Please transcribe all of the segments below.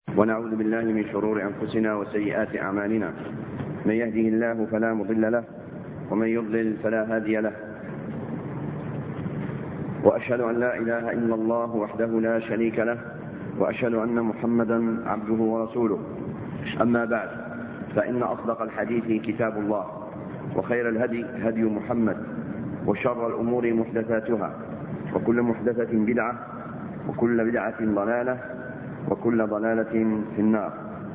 ونعوذ بالله من شرور أنفسنا وسيئات أعمالنا. من يهده الله فلا مضل له ومن يضلل فلا هادي له. وأشهد أن لا إله إلا الله وحده لا شريك له، وأشهد أن محمدا عبده ورسوله. أما بعد، فإن أصدق الحديث كتاب الله، وخير الهدي هدي محمد، وشر الأمور محدثاتها، وكل محدثة بدعة، وكل بدعة ضلالة، وكل ضلالة في النار.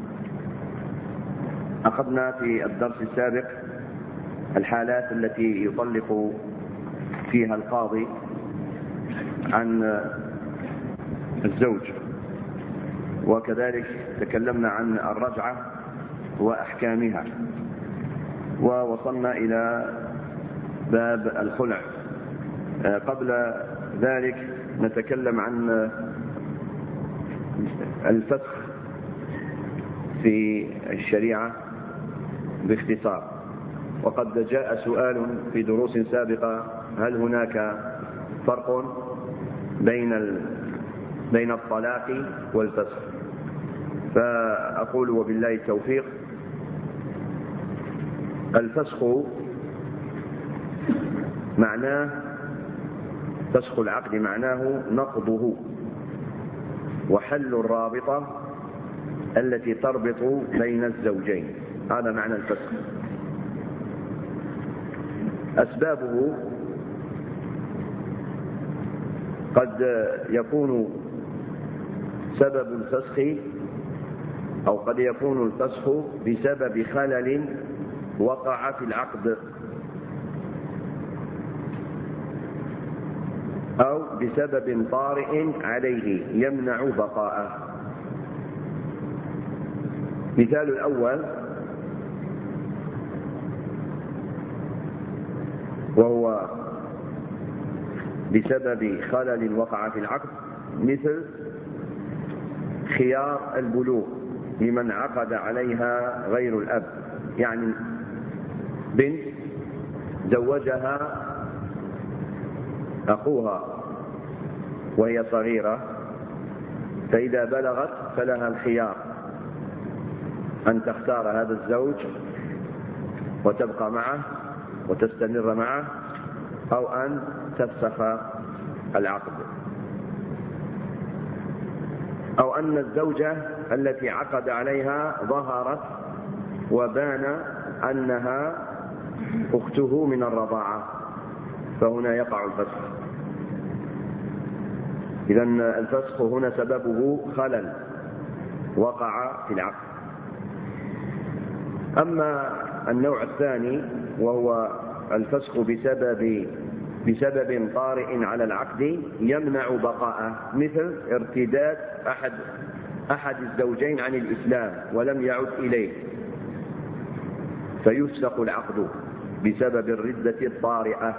أخذنا في الدرس السابق الحالات التي يطلق فيها القاضي عن الزوج، وكذلك تكلمنا عن الرجعة وأحكامها، ووصلنا إلى باب الخلع. قبل ذلك نتكلم عن الفسخ في الشريعة باختصار. وقد جاء سؤال في دروس سابقة: هل هناك فرق بين الطلاق والفسخ؟ فأقول وبالله التوفيق: الفسخ معناه فسخ العقد، معناه نقضه وحل الرابطة التي تربط بين الزوجين. هذا معنى الفسخ. أسبابه قد يكون سبب الفسخ، أو قد يكون الفسخ بسبب خلل وقع في العقد، أو بسبب طارئ عليه يمنع بقاءه. مثال الأول وهو بسبب خلل وقع في العقد، مثل خيار البلوغ لمن عقد عليها غير الأب، يعني بنت زوجها أخوها وهي صغيرة، فإذا بلغت فلها الخيار أن تختار هذا الزوج وتبقى معه وتستمر معه، أو أن تفسخ العقد. أو أن الزوجة التي عقد عليها ظهرت وبان أنها أخته من الرضاعة، فهنا يقع الفسخ. إذن الفسخ هنا سببه خلل وقع في العقد. أما النوع الثاني وهو الفسخ بسبب طارئ على العقد يمنع بقاءه، مثل ارتداد أحد الزوجين عن الإسلام ولم يعد إليه، فيفسخ العقد بسبب الردة الطارئة.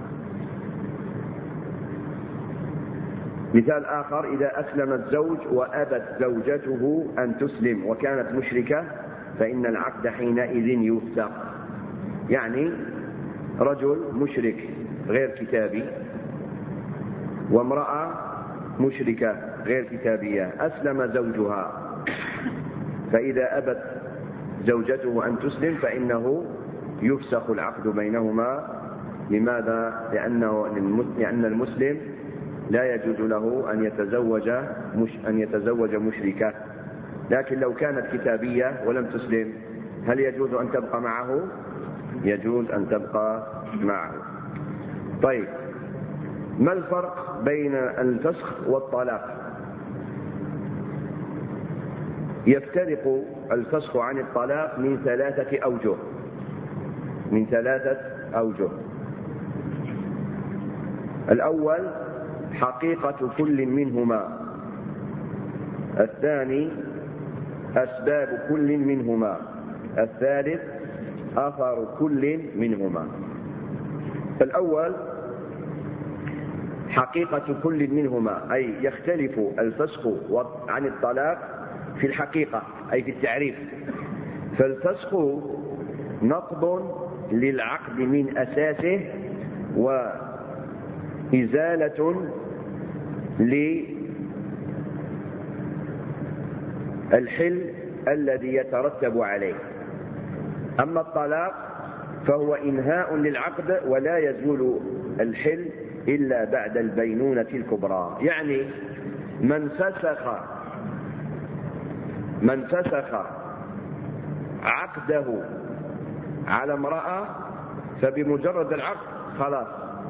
مثال آخر: إذا أسلم الزوج وأبت زوجته أن تسلم وكانت مشركة، فإن العقد حينئذ يفسخ. يعني رجل مشرك غير كتابي وامرأة مشركة غير كتابية، أسلم زوجها، فإذا أبت زوجته أن تسلم فإنه يفسخ العقد بينهما. لماذا؟ لأن المسلم لا يجوز له أن يتزوج مشركة. لكن لو كانت كتابية ولم تسلم، هل يجوز أن تبقى معه؟ يجوز أن تبقى معه. طيب، ما الفرق بين الفسخ والطلاق؟ يفترق الفسخ عن الطلاق من ثلاثة أوجه. الأول حقيقة كل منهما، الثاني أسباب كل منهما، الثالث أثر كل منهما. الأول حقيقة كل منهما، أي يختلف الفسخ عن الطلاق في الحقيقة، أي في التعريف. فالفسخ نقض للعقد من أساسه وإزالة الحل الذي يترتب عليه. أما الطلاق فهو إنهاء للعقد ولا يزول الحل إلا بعد البينونة الكبرى. يعني من فسخ عقده على امرأة فبمجرد العقد خلاص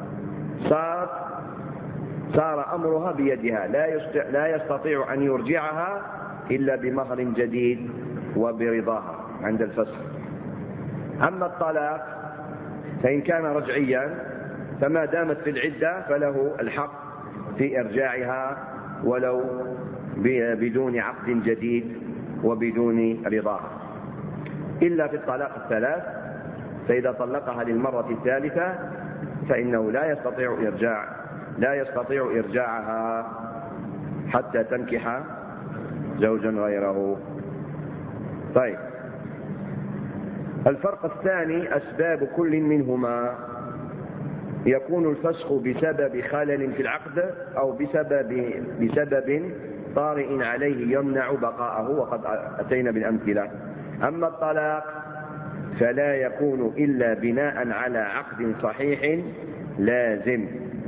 صار أمرها بيدها، لا يستطيع أن يرجعها إلا بمهر جديد وبرضاها عند الفسخ. أما الطلاق فإن كان رجعيا فما دامت في العدة فله الحق في إرجاعها ولو بدون عقد جديد وبدون رضاها، إلا في الطلاق الثلاث، فإذا طلقها للمرة الثالثة فإنه لا يستطيع إرجاعها حتى تنكح زوجا غيره. طيب، الفرق الثاني أسباب كل منهما. يكون الفسخ بسبب خلل في العقد أو بسبب طارئ عليه يمنع بقاءه، وقد أتينا بالأمثلة. أما الطلاق فلا يكون إلا بناء على عقد صحيح لازم،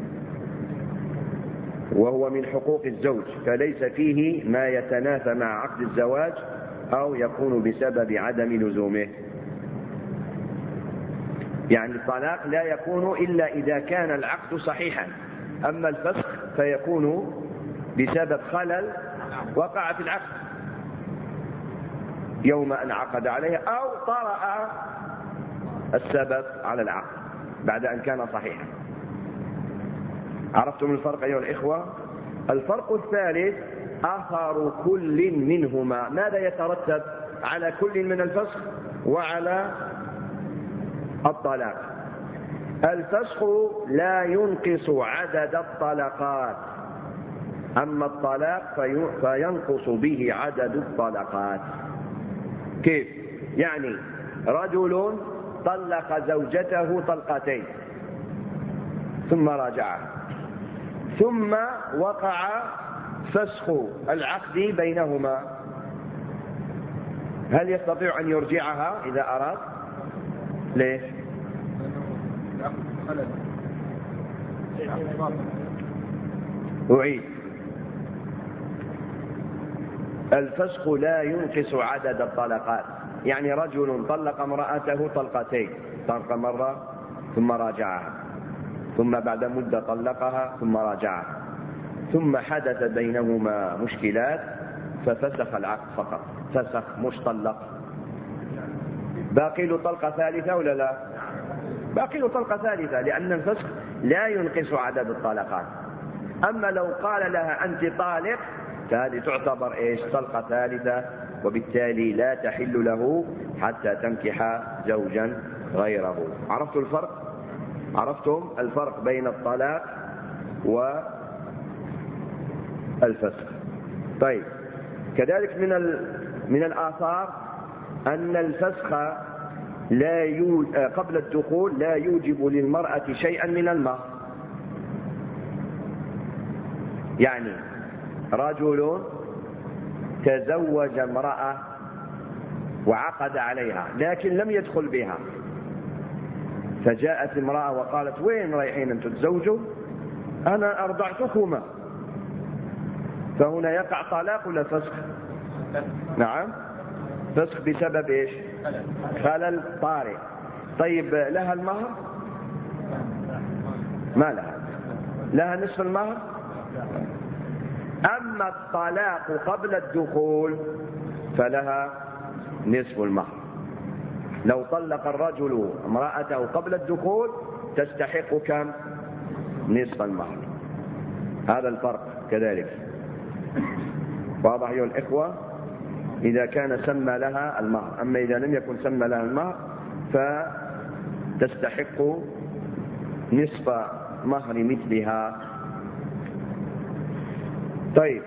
وهو من حقوق الزوج، فليس فيه ما يتنافى مع عقد الزواج أو يكون بسبب عدم لزومه. يعني الطلاق لا يكون إلا إذا كان العقد صحيحا، أما الفسخ فيكون بسبب خلل وقع في العقد يوم أن عقد عليه أو طرأ السبب على العقد بعد أن كان صحيحا. عرفتم الفرق أيها الإخوة؟ الفرق الثالث أثر كل منهما. ماذا يترتب على كل من الفسخ وعلى الطلاق؟ الفسخ لا ينقص عدد الطلقات، أما الطلاق فينقص به عدد الطلقات. كيف؟ يعني رجل طلق زوجته طلقتين ثم راجعها، ثم وقع فسخ العقد بينهما، هل يستطيع أن يرجعها إذا أراد؟ ليش؟ أعيد. الفسخ لا ينقص عدد الطلقات. يعني رجل طلق امرأته طلقتين، طلق مرة ثم راجعها، ثم بعد مدة طلقها ثم راجعها، ثم حدث بينهما مشكلات ففسخ العقد فقط، فسخ مش طلق. باقي له طلقة ثالثة ولا لا؟ باقي له طلقة ثالثة، لأن الفسخ لا ينقص عدد الطلقات. أما لو قال لها أنت طالق فهذه تعتبر طلقة ثالثة، وبالتالي لا تحل له حتى تنكح زوجا غيره. عرفتوا الفرق؟ عرفتم الفرق بين الطلاق والفسخ. طيب، كذلك من الآثار أن الفسخ قبل الدخول لا يوجب للمرأة شيئا من المهر. يعني رجل تزوج امرأة وعقد عليها لكن لم يدخل بها، فجاءت امرأة وقالت وين رايحين أنتم تزوجوا؟ أنا أرضعتكما. فهنا يقع طلاق ولا فسخ؟ نعم، فسخ بسبب خلل طارئ. طيب، لها المهر؟ ما لها نصف المهر. أما الطلاق قبل الدخول فلها نصف المهر. لو طلق الرجل امرأته قبل الدخول تستحق كم؟ نصف المهر. هذا الفرق كذلك. واضح أيها الإخوة؟ إذا كان سمى لها المهر. أما إذا لم يكن سمى لها المهر فتستحق نصف مهر مثلها. طيب،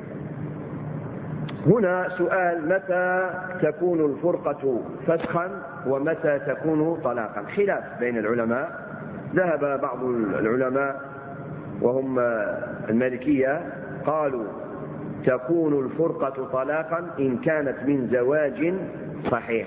هنا سؤال: متى تكون الفرقة فسخا ومتى تكون طلاقا؟ خلاف بين العلماء. ذهب بعض العلماء وهم المالكية قالوا تكون الفرقة طلاقا إن كانت من زواج صحيح.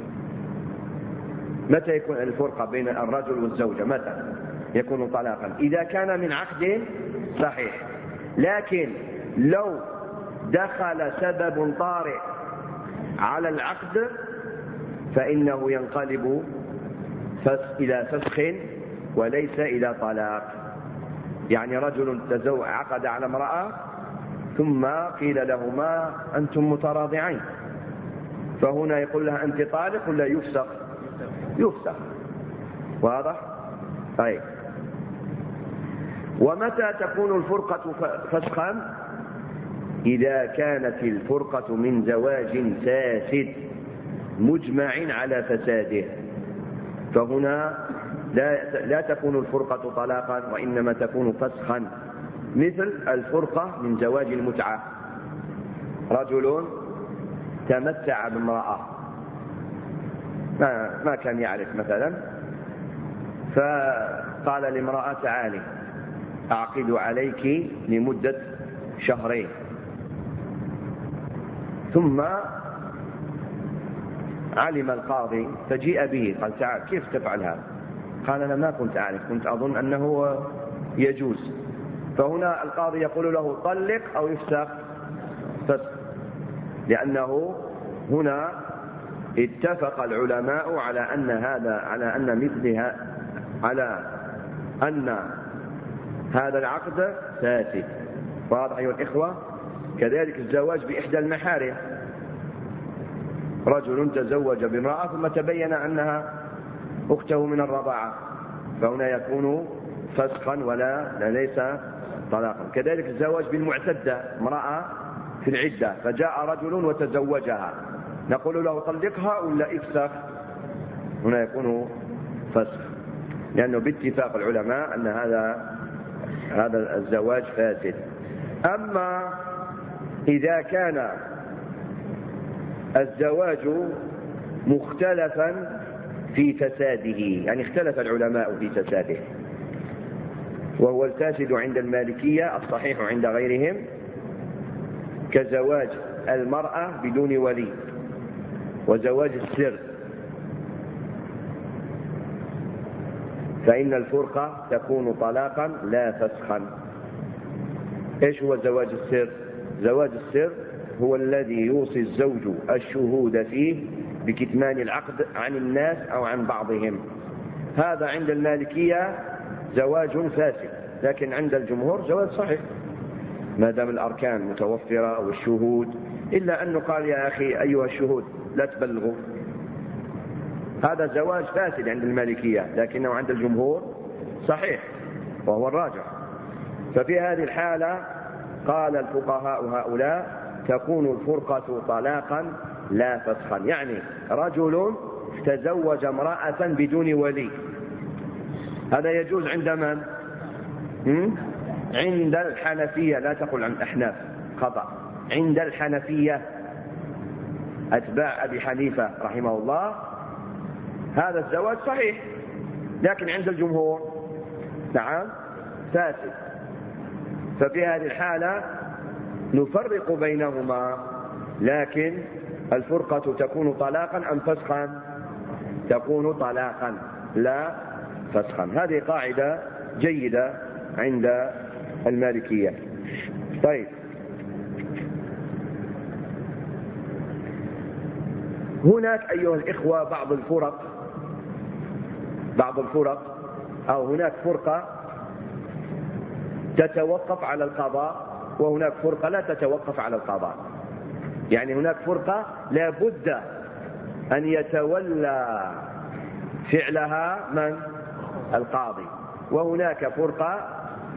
متى يكون الفرقة بين الرجل والزوجة؟ متى يكون طلاقا؟ إذا كان من عقد صحيح. لكن لو دخل سبب طارئ على العقد فإنه ينقلب إلى فسخ وليس إلى طلاق. يعني رجل عقد على امرأة ثم قيل لهما أنتم متراضعين، فهنا يقول لها أنت طالق ولا يفسخ؟ يفسخ. واضح؟ طيب. ومتى تكون الفرقة فسخا؟ إذا كانت الفرقة من زواج فاسد مجمع على فساده، فهنا لا تكون الفرقة طلاقا وإنما تكون فسخا. مثل الفرقة من زواج المتعة، رجل تمتع بامرأة ما كان يعرف مثلا، فقال لامرأة تعالي أعقد عليك لمدة شهرين، ثم علم القاضي فجيء به قال تعال كيف تفعل هذا؟ قال أنا ما كنت أعرف، كنت أظن أنه يجوز. فهنا القاضي يقول له طلق أو يفسخ؟ فسخ، لأنه هنا اتفق العلماء على أن هذا العقد فاسد. واضح أيها الإخوة؟ كذلك الزواج بإحدى المحارم، رجل تزوج بامرأة ثم تبين أنها أخته من الرضاعة، فهنا يكون فسخا ليس طلاقا. كذلك الزواج بالمعتدة، امرأة في العدة فجاء رجل وتزوجها، نقول له طلقها ولا افسخ؟ هنا يكون فسخ، لأنه باتفاق العلماء أن هذا الزواج فاسد. أما إذا كان الزواج مختلفا في فساده، يعني اختلف العلماء في فساده، وهو الفاسد عند المالكية الصحيح عند غيرهم، كزواج المرأة بدون ولي وزواج السر، فإن الفرقة تكون طلاقا لا فسخا. ايش هو زواج السر؟ زواج السر هو الذي يوصي الزوج الشهود فيه بكتمان العقد عن الناس أو عن بعضهم. هذا عند المالكية زواج فاسد، لكن عند الجمهور زواج صحيح ما دام الأركان متوفرة والشهود، إلا أنه قال يا أخي أيها الشهود لا تبلغوا. هذا زواج فاسد عند المالكية، لكنه عند الجمهور صحيح وهو الراجح. ففي هذه الحالة قال الفقهاء هؤلاء تكون الفرقة طلاقا لا فسخا. يعني رجل تزوج امرأة بدون ولي، هذا يجوز عند من؟ عند الحنفية، لا تقل عن الأحناف، خطأ، عند الحنفية أتباع أبي حنيفة رحمه الله هذا الزواج صحيح، لكن عند الجمهور نعم فاسد. ففي هذه الحالة نفرق بينهما، لكن الفرقة تكون طلاقا أم فسخا؟ تكون طلاقا لا فسخا. هذه قاعدة جيدة عند المالكية. طيب، هناك أيها الإخوة بعض الفرق أو هناك فرقة تتوقف على القضاء، وهناك فرقة لا تتوقف على القضاء. يعني هناك فرقة لا بد أن يتولى فعلها من؟ القاضي. وهناك فرقة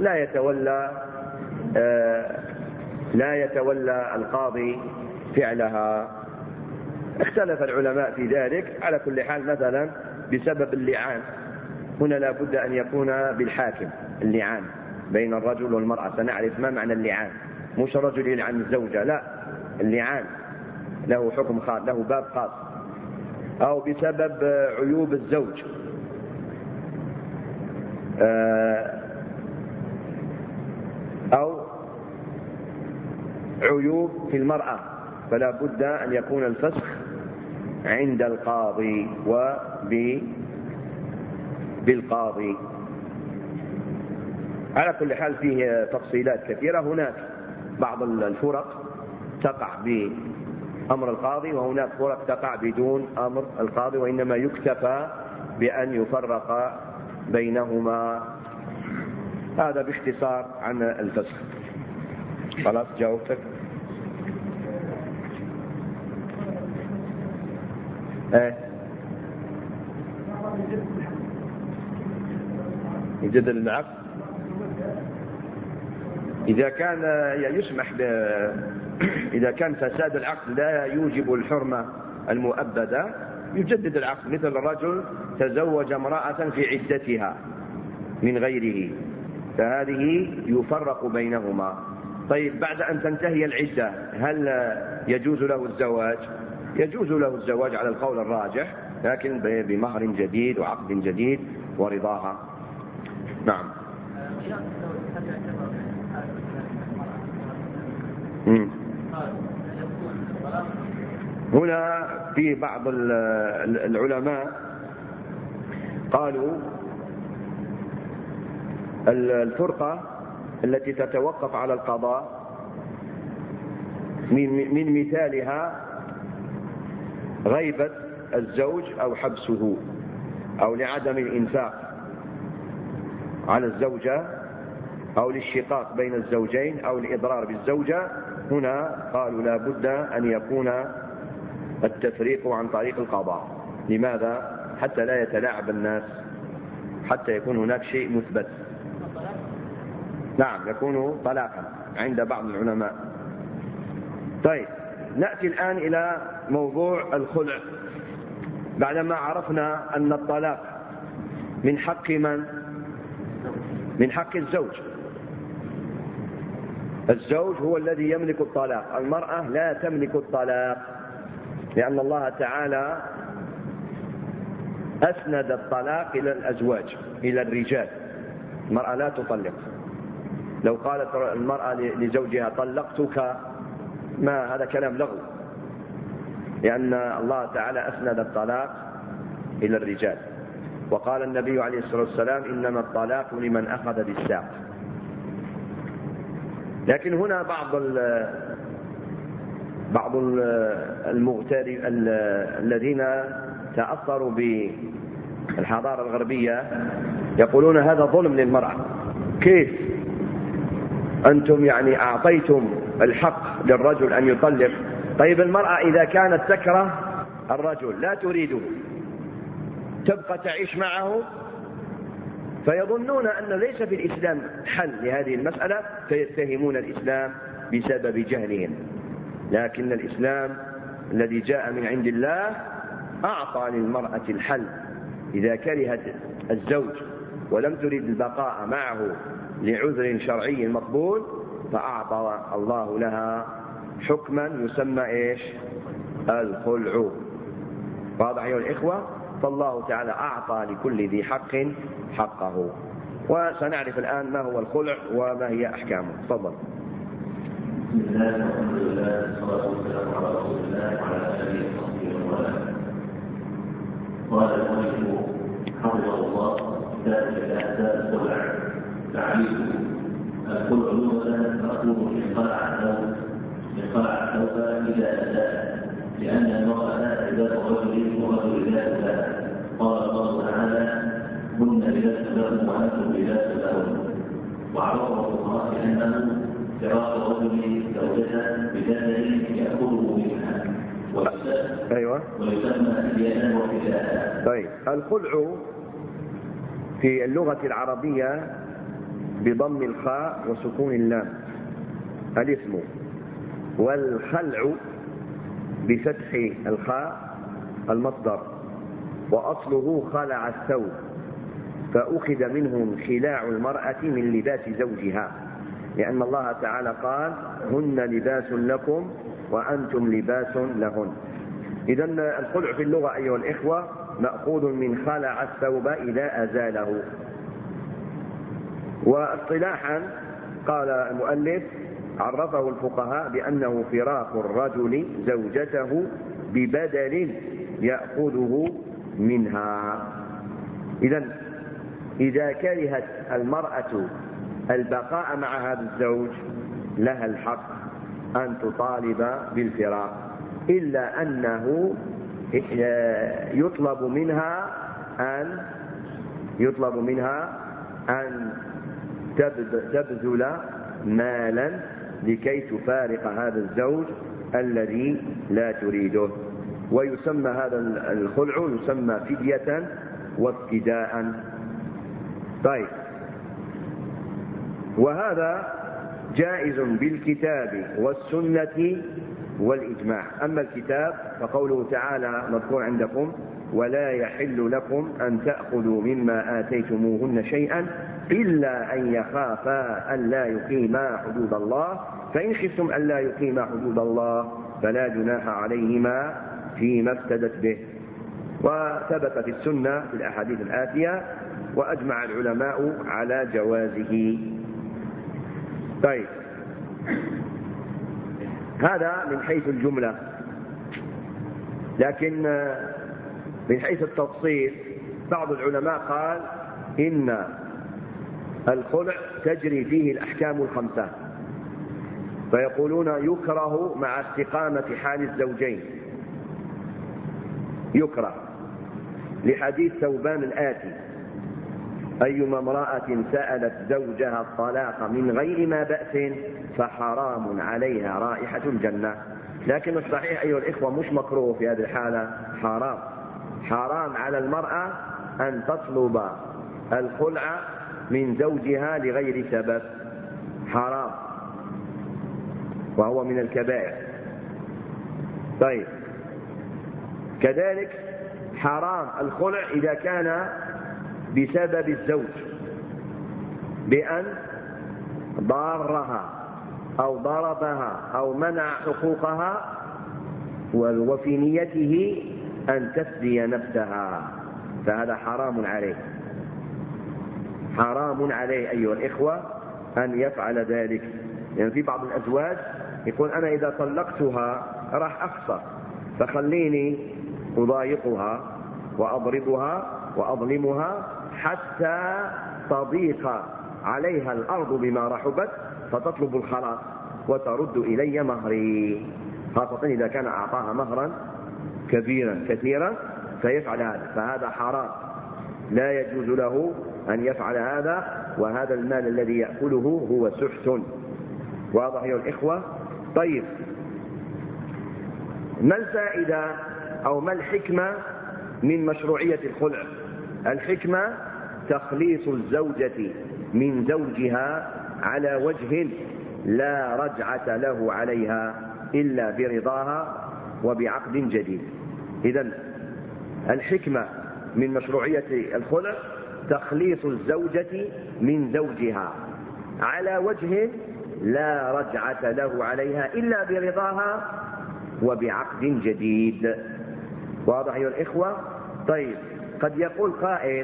لا يتولى القاضي فعلها. اختلف العلماء في ذلك. على كل حال مثلا بسبب اللعان، هنا لا بد أن يكون بالحاكم اللعان بين الرجل والمرأة. سنعرف ما معنى اللعان، مش الرجل يلعن الزوجة، لا، اللعان له حكم خاص، له باب خاص. أو بسبب عيوب الزوج، أو العيوب في المرأة، فلا بد أن يكون الفسخ عند القاضي بالقاضي. على كل حال فيه تفصيلات كثيرة. هناك بعض الفرق تقع بأمر القاضي، وهناك فرق تقع بدون أمر القاضي، وإنما يكتفى بأن يفرق بينهما. هذا باختصار عن الفسخ. خلاص جاوبتك. يجدد العقد إذا كان يسمح إذا كان فساد العقد لا يوجب الحرمة المؤبدة يجدد العقد، مثل الرجل تزوج امرأة في عدتها من غيره، فهذه يفرق بينهما. طيب بعد أن تنتهي العدة هل يجوز له الزواج؟ يجوز له الزواج على القول الراجح، لكن بمهر جديد وعقد جديد ورضاها. نعم. هنا في بعض العلماء قالوا الفرقة التي تتوقف على القضاء من مثالها غيبة الزوج أو حبسه، أو لعدم الإنفاق على الزوجة، أو للشقاق بين الزوجين، أو الإضرار بالزوجة. هنا قالوا لا بد أن يكون التفريق عن طريق القضاء. لماذا؟ حتى لا يتلاعب الناس، حتى يكون هناك شيء مثبت. نعم، يكون طلاقا عند بعض العلماء. طيب نأتي الآن إلى موضوع الخلع. بعدما عرفنا أن الطلاق من حق من؟ من حق الزوج. الزوج هو الذي يملك الطلاق، المرأة لا تملك الطلاق، لأن الله تعالى أسند الطلاق إلى الأزواج، إلى الرجال. المرأة لا تطلق. لو قالت المرأة لزوجها طلقتك، ما هذا كلام لغو، لأن الله تعالى أسند الطلاق إلى الرجال. وقال النبي عليه الصلاة والسلام إنما الطلاق لمن أخذ بالساق. لكن هنا بعض المغتربين الذين تأثروا بالحضارة الغربية يقولون هذا ظلم للمرأة. كيف أنتم يعني أعطيتم الحق للرجل أن يطلق؟ طيب المرأة إذا كانت تكره الرجل لا تريده تبقى تعيش معه، فيظنون أن ليس في الإسلام حل لهذه المسألة، فيتهمون الإسلام بسبب جهلهم. لكن الإسلام الذي جاء من عند الله أعطى للمرأة الحل. إذا كرهت الزوج ولم تريد البقاء معه لعذر شرعي مقبول، فأعطى الله لها حكما يسمى إيش؟ الخلع. واضح أيها الإخوة؟ فالله تعالى أعطى لكل ذي حق حقه. وسنعرف الآن ما هو الخلع وما هي أحكامه. تفضل. بسم الله والحمد لله والصلاة والسلام على رسول الله وعلى آله وصحبه وسلم. قال المؤلف حفظه الله كتاب الآداب الخلع. تعريفه: الخلع لغة مأخوذ من خلع الثوب إذا أساء، لأن المرأة لباس الرجل والرجل لباس لها. قال الله تعالى: هن لباس لكم وأنتم لباس لهن. وعرفه الفقهاء بأنه فراق الرجل زوجته بدليل يأخذه منها ويسمى إبيانا وابتداء. طيب، الخلع في اللغة العربية بضم الخاء وسكون اللام الاسم، والخلع بفتح الخاء المصدر، وأصله خلع الثوب، فأخذ منه خلاع المرأة من لباس زوجها، لأن الله تعالى قال: هن لباس لكم وأنتم لباس لهن. إذن الخلع في اللغة أيها الإخوة مأخوذ من خلع الثوب إذا أزاله. واصطلاحا قال المؤلف: عرفه الفقهاء بأنه فراق الرجل زوجته ببدل يأخذه منها. إذا كرهت المرأة البقاء مع هذا الزوج لها الحق أن تطالب بالفراق، إلا أنه يطلب منها أن تبذل مالا لكي تفارق هذا الزوج الذي لا تريده. ويسمى هذا الخلع يسمى فدية وافتداء. طيب، وهذا جائز بالكتاب والسنة والإجماع. أما الكتاب فقوله تعالى مذكور عندكم: ولا يحل لكم أن تأخذوا مما آتيتموهن شيئا إلا أن يخافا أن لا يقيما حدود الله، فإن خفتم أن لا يقيما حدود الله فلا جناح عليهما فيما افتدت به. وثبت في السنة في الأحاديث الآتية، وأجمع العلماء على جوازه. طيب، هذا من حيث الجملة. لكن من حيث التفصيل بعض العلماء قال إن الخلع تجري فيه الأحكام الخمسة، فيقولون يكره مع استقامة حال الزوجين، يكره لحديث ثوبان الآتي: أيما امرأة سألت زوجها الطلاق من غير ما بأس فحرام عليها رائحة الجنة. لكن الصحيح أيها الإخوة مش مكروه في هذه الحالة، حرام على المرأة أن تطلب الخلع من زوجها لغير سبب، حرام، وهو من الكبائر. طيب، كذلك حرام الخلع إذا كان بسبب الزوج، بأن ضارها أو ضربها أو منع حقوقها وفي نيته أن تفدي نفسها، فهذا حرام عليه، حرام عليه أيها الإخوة أن يفعل ذلك. يعني في بعض الأزواج يقول: أنا إذا طلقتها راح أخسر، فخليني أضايقها وأضربها وأظلمها حتى تضيق عليها الأرض بما رحبت فتطلب الخلاص وترد إلي مهري، خاصة إذا كان أعطاها مهرا كبيرا كثيرا فيفعل هذا، فهذا حرام، لا يجوز له أن يفعل هذا، وهذا المال الذي يأكله هو سحت. واضح يا الإخوة؟ طيب، ما الفائدة أو ما الحكمة من مشروعية الخلع؟ الحكمة تخليص الزوجة من زوجها على وجه لا رجعة له عليها إلا برضاها وبعقد جديد. إذن الحكمة من مشروعية الخلع تخليص الزوجة من زوجها على وجه لا رجعة له عليها إلا برضاها وبعقد جديد. واضح يا الإخوة؟ طيب، قد يقول قائل: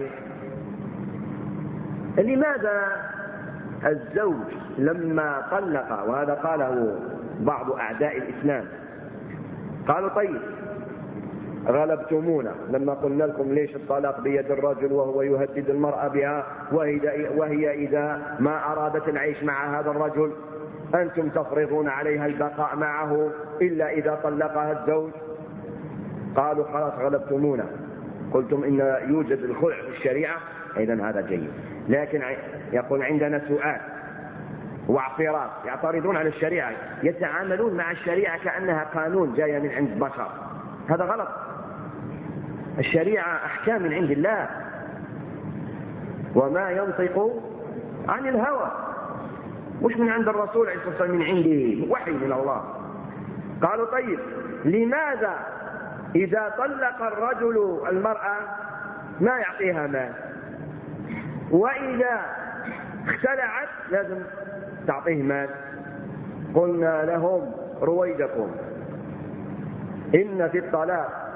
لماذا الزوج لما طلق، وهذا قاله بعض أعداء الإسلام، قالوا: طيب غلبتمونا لما قلنا لكم ليش الطلاق بيد الرجل وهو يهدد المرأة بها، وهي إذا ما أرادت العيش مع هذا الرجل أنتم تفرضون عليها البقاء معه إلا إذا طلقها الزوج. قالوا: خلاص غلبتمونا، قلتم إن يوجد الخلع في الشريعة، إذن هذا جيد. لكن يقول عندنا سؤال واعتراض، يعترضون على الشريعة، يتعاملون مع الشريعة كأنها قانون جاي من عند بشر، هذا غلط. الشريعة أحكام من عند الله، وما ينطق عن الهوى، مش من عند الرسول عليه الصلاة والسلام، من عنده وحي من الله. قالوا: طيب لماذا إذا طلق الرجل المرأة ما يعطيها مال، وإذا اختلعت لازم تعطيه مال؟ قلنا لهم: رويدكم، إن في الطلاق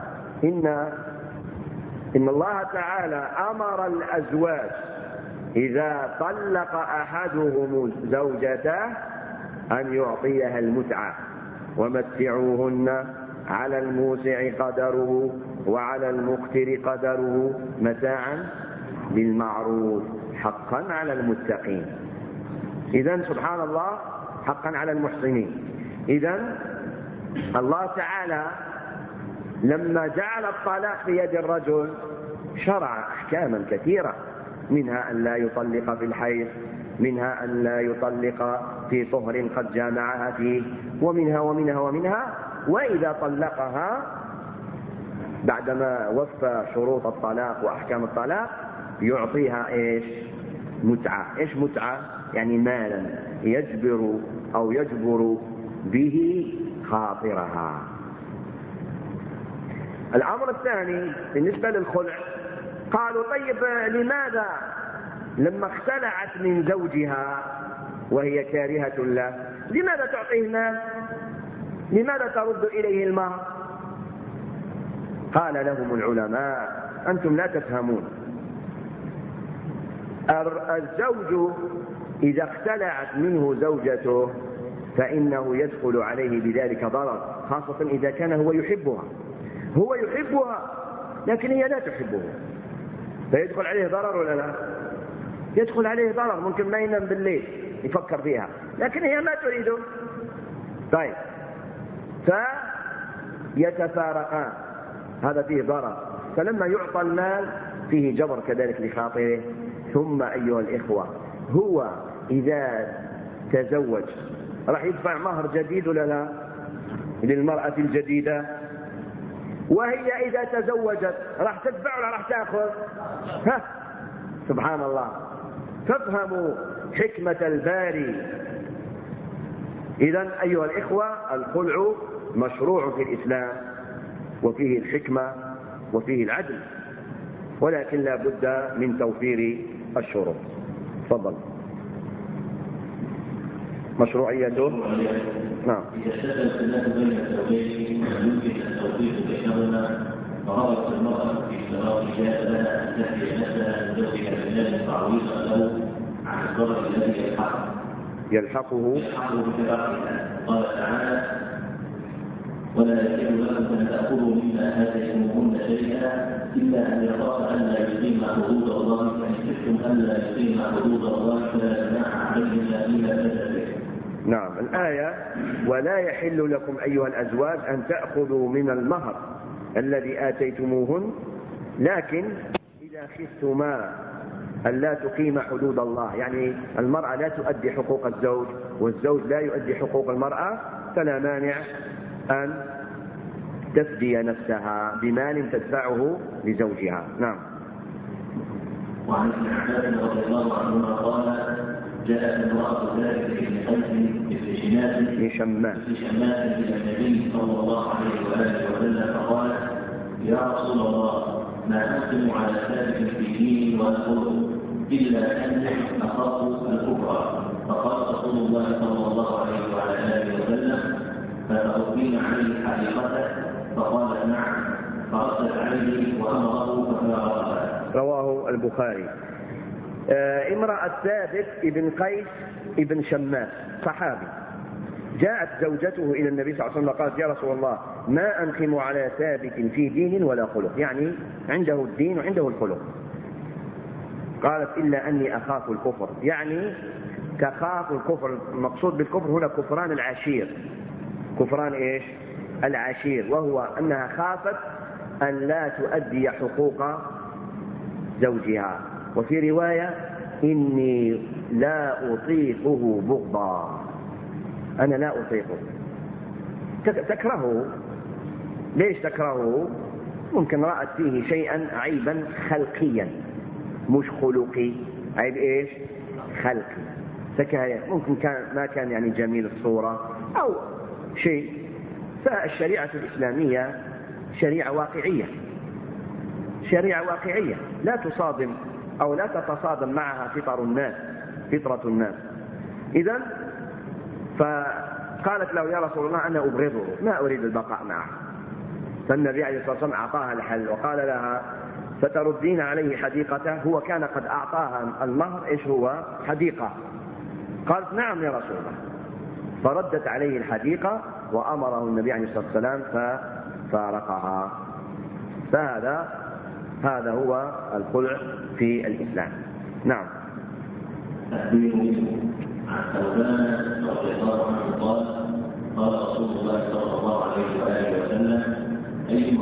إن الله تعالى أمر الأزواج إذا طلق أحدهم زوجته أن يعطيها المتعة، ومتعوهن على الموسع قدره وعلى المقتر قدره متاعا بالمعروف حقا على المتقين. إذن سبحان الله، حقا على المحسنين. إذن الله تعالى لما جعل الطلاق في يد الرجل شرع أحكاما كثيرة، منها أن لا يطلق في الحيض، منها أن لا يطلق في طهر قد جامعها فيه، ومنها ومنها ومنها. وإذا طلقها بعدما وفى شروط الطلاق وأحكام الطلاق يعطيها إيش؟ متعة. إيش متعة؟ يعني مالا يجبر أو يجبر به خاطرها. الأمر الثاني بالنسبة للخلع، قالوا طيب لماذا لما اختلعت من زوجها وهي كارهة له لماذا تعطيه المال؟ لماذا ترد إليه المهر؟ قال لهم العلماء أنتم لا تفهمون. الزوج إذا اختلعت منه زوجته فإنه يدخل عليه بذلك ضرر، خاصة إذا كان هو يحبها. هو يحبها لكن هي لا تحبه، فيدخل عليه ضرر ولا لا؟ يدخل عليه ضرر، ممكن ما ينام بالليل يفكر فيها، لكن هي ما تريده. طيب، فيتفارقان، هذا فيه ضرر. فلما يعطى المال فيه جبر كذلك لخاطره. ثم أيها الإخوة، هو إذا تزوج راح يدفع مهر جديد ولا لا للمرأة الجديدة؟ وهي إذا تزوجت راح تدفع ولا راح تأخذ؟ سبحان الله. فافهموا حكمة الباري. إذن أيها الإخوة، الخلع مشروع في الإسلام، وفيه الحكمة وفيه العدل، ولكن لا بد من توفير الشروط. تفضل. مشروعيته. نعم. إذا اشتد الخلاف بين الزوجين ويمكن التوفيق بينهما فغلط المرأة في اشتراط جاز لها أن تهدي نفسها لزوجها بمال تعويضا له عن الضرر الذي يلحقه بفراقها. قال تعالى: ولا يحل لكم أن تأخذوا مما آتيتموهن شيئا إلا أن يخاف ألا يقيم حدود الله، فإن خفتم ألا يقيم حدود الله فلا جناح عليهما إلا ذلك. نعم. الآية: ولا يحل لكم أيها الأزواج أن تأخذوا من المهر الذي آتيتموهن، لكن إذا خفتما ألا تقيم حدود الله، يعني المرأة لا تؤدي حقوق الزوج والزوج لا يؤدي حقوق المرأة، فلا مانع أن تفدي نفسها بمال تدفعه لزوجها. نعم. وعن ابن عباس رضي الله عنهما قال: جاءت امرأة ذلك بن شماس إلى النبي صلى الله عليه وآله وسلم فقال: يا رسول الله، ما أقدم على ثابت في ديني ولا خلق إلا أن أخاف الكفر. فقال رسول الله صلى الله عليه وعلى آله وسلم: فتردين عليه حقيقته؟ فقال: نعم. فردت عليه وأمره ففارقها. رواه البخاري. امرأة ثابت ابن قيس ابن شماس صحابي، جاءت زوجته إلى النبي صلى الله عليه وسلم وقالت: يا رسول الله، ما أنقم على ثابت في دين ولا خلق، يعني عنده الدين وعنده الخلق. قالت: إلا أني أخاف الكفر، يعني تخاف الكفر. المقصود بالكفر هنا كفران العشير. كفران إيش؟ العشير، وهو أنها خافت أن لا تؤدي حقوق زوجها. وفي رواية: إني لا أطيقه بغضا، أنا لا أطيقه. تكرهه. ليش تكرهه؟ ممكن رأت فيه شيئا عيبا خلقيا مش خلقي. عيب إيش؟ خلقي، سكاية، ممكن ما كان يعني جميل الصورة أو شيء. فالشريعة الإسلامية شريعة واقعية، شريعة واقعية لا تصادم أو لا تتصادم معها فطرة الناس. إذن فقالت له: يا رسول الله، أنا أبغضه، ما أريد البقاء معه. فالنبي عليه الصلاة والسلام أعطاها الحل وقال لها: فتردين عليه حديقته. هو كان قد أعطاها المهر، إيش هو؟ حديقة. قالت: نعم يا رسول الله. فردت عليه الحديقة وأمره النبي عليه الصلاة والسلام ففارقها. هذا هو الخلع في الإسلام. نعم. عن ثوبان رضي الله عنه قال قال رسول الله صلى الله عليه وآله وسلم: أيما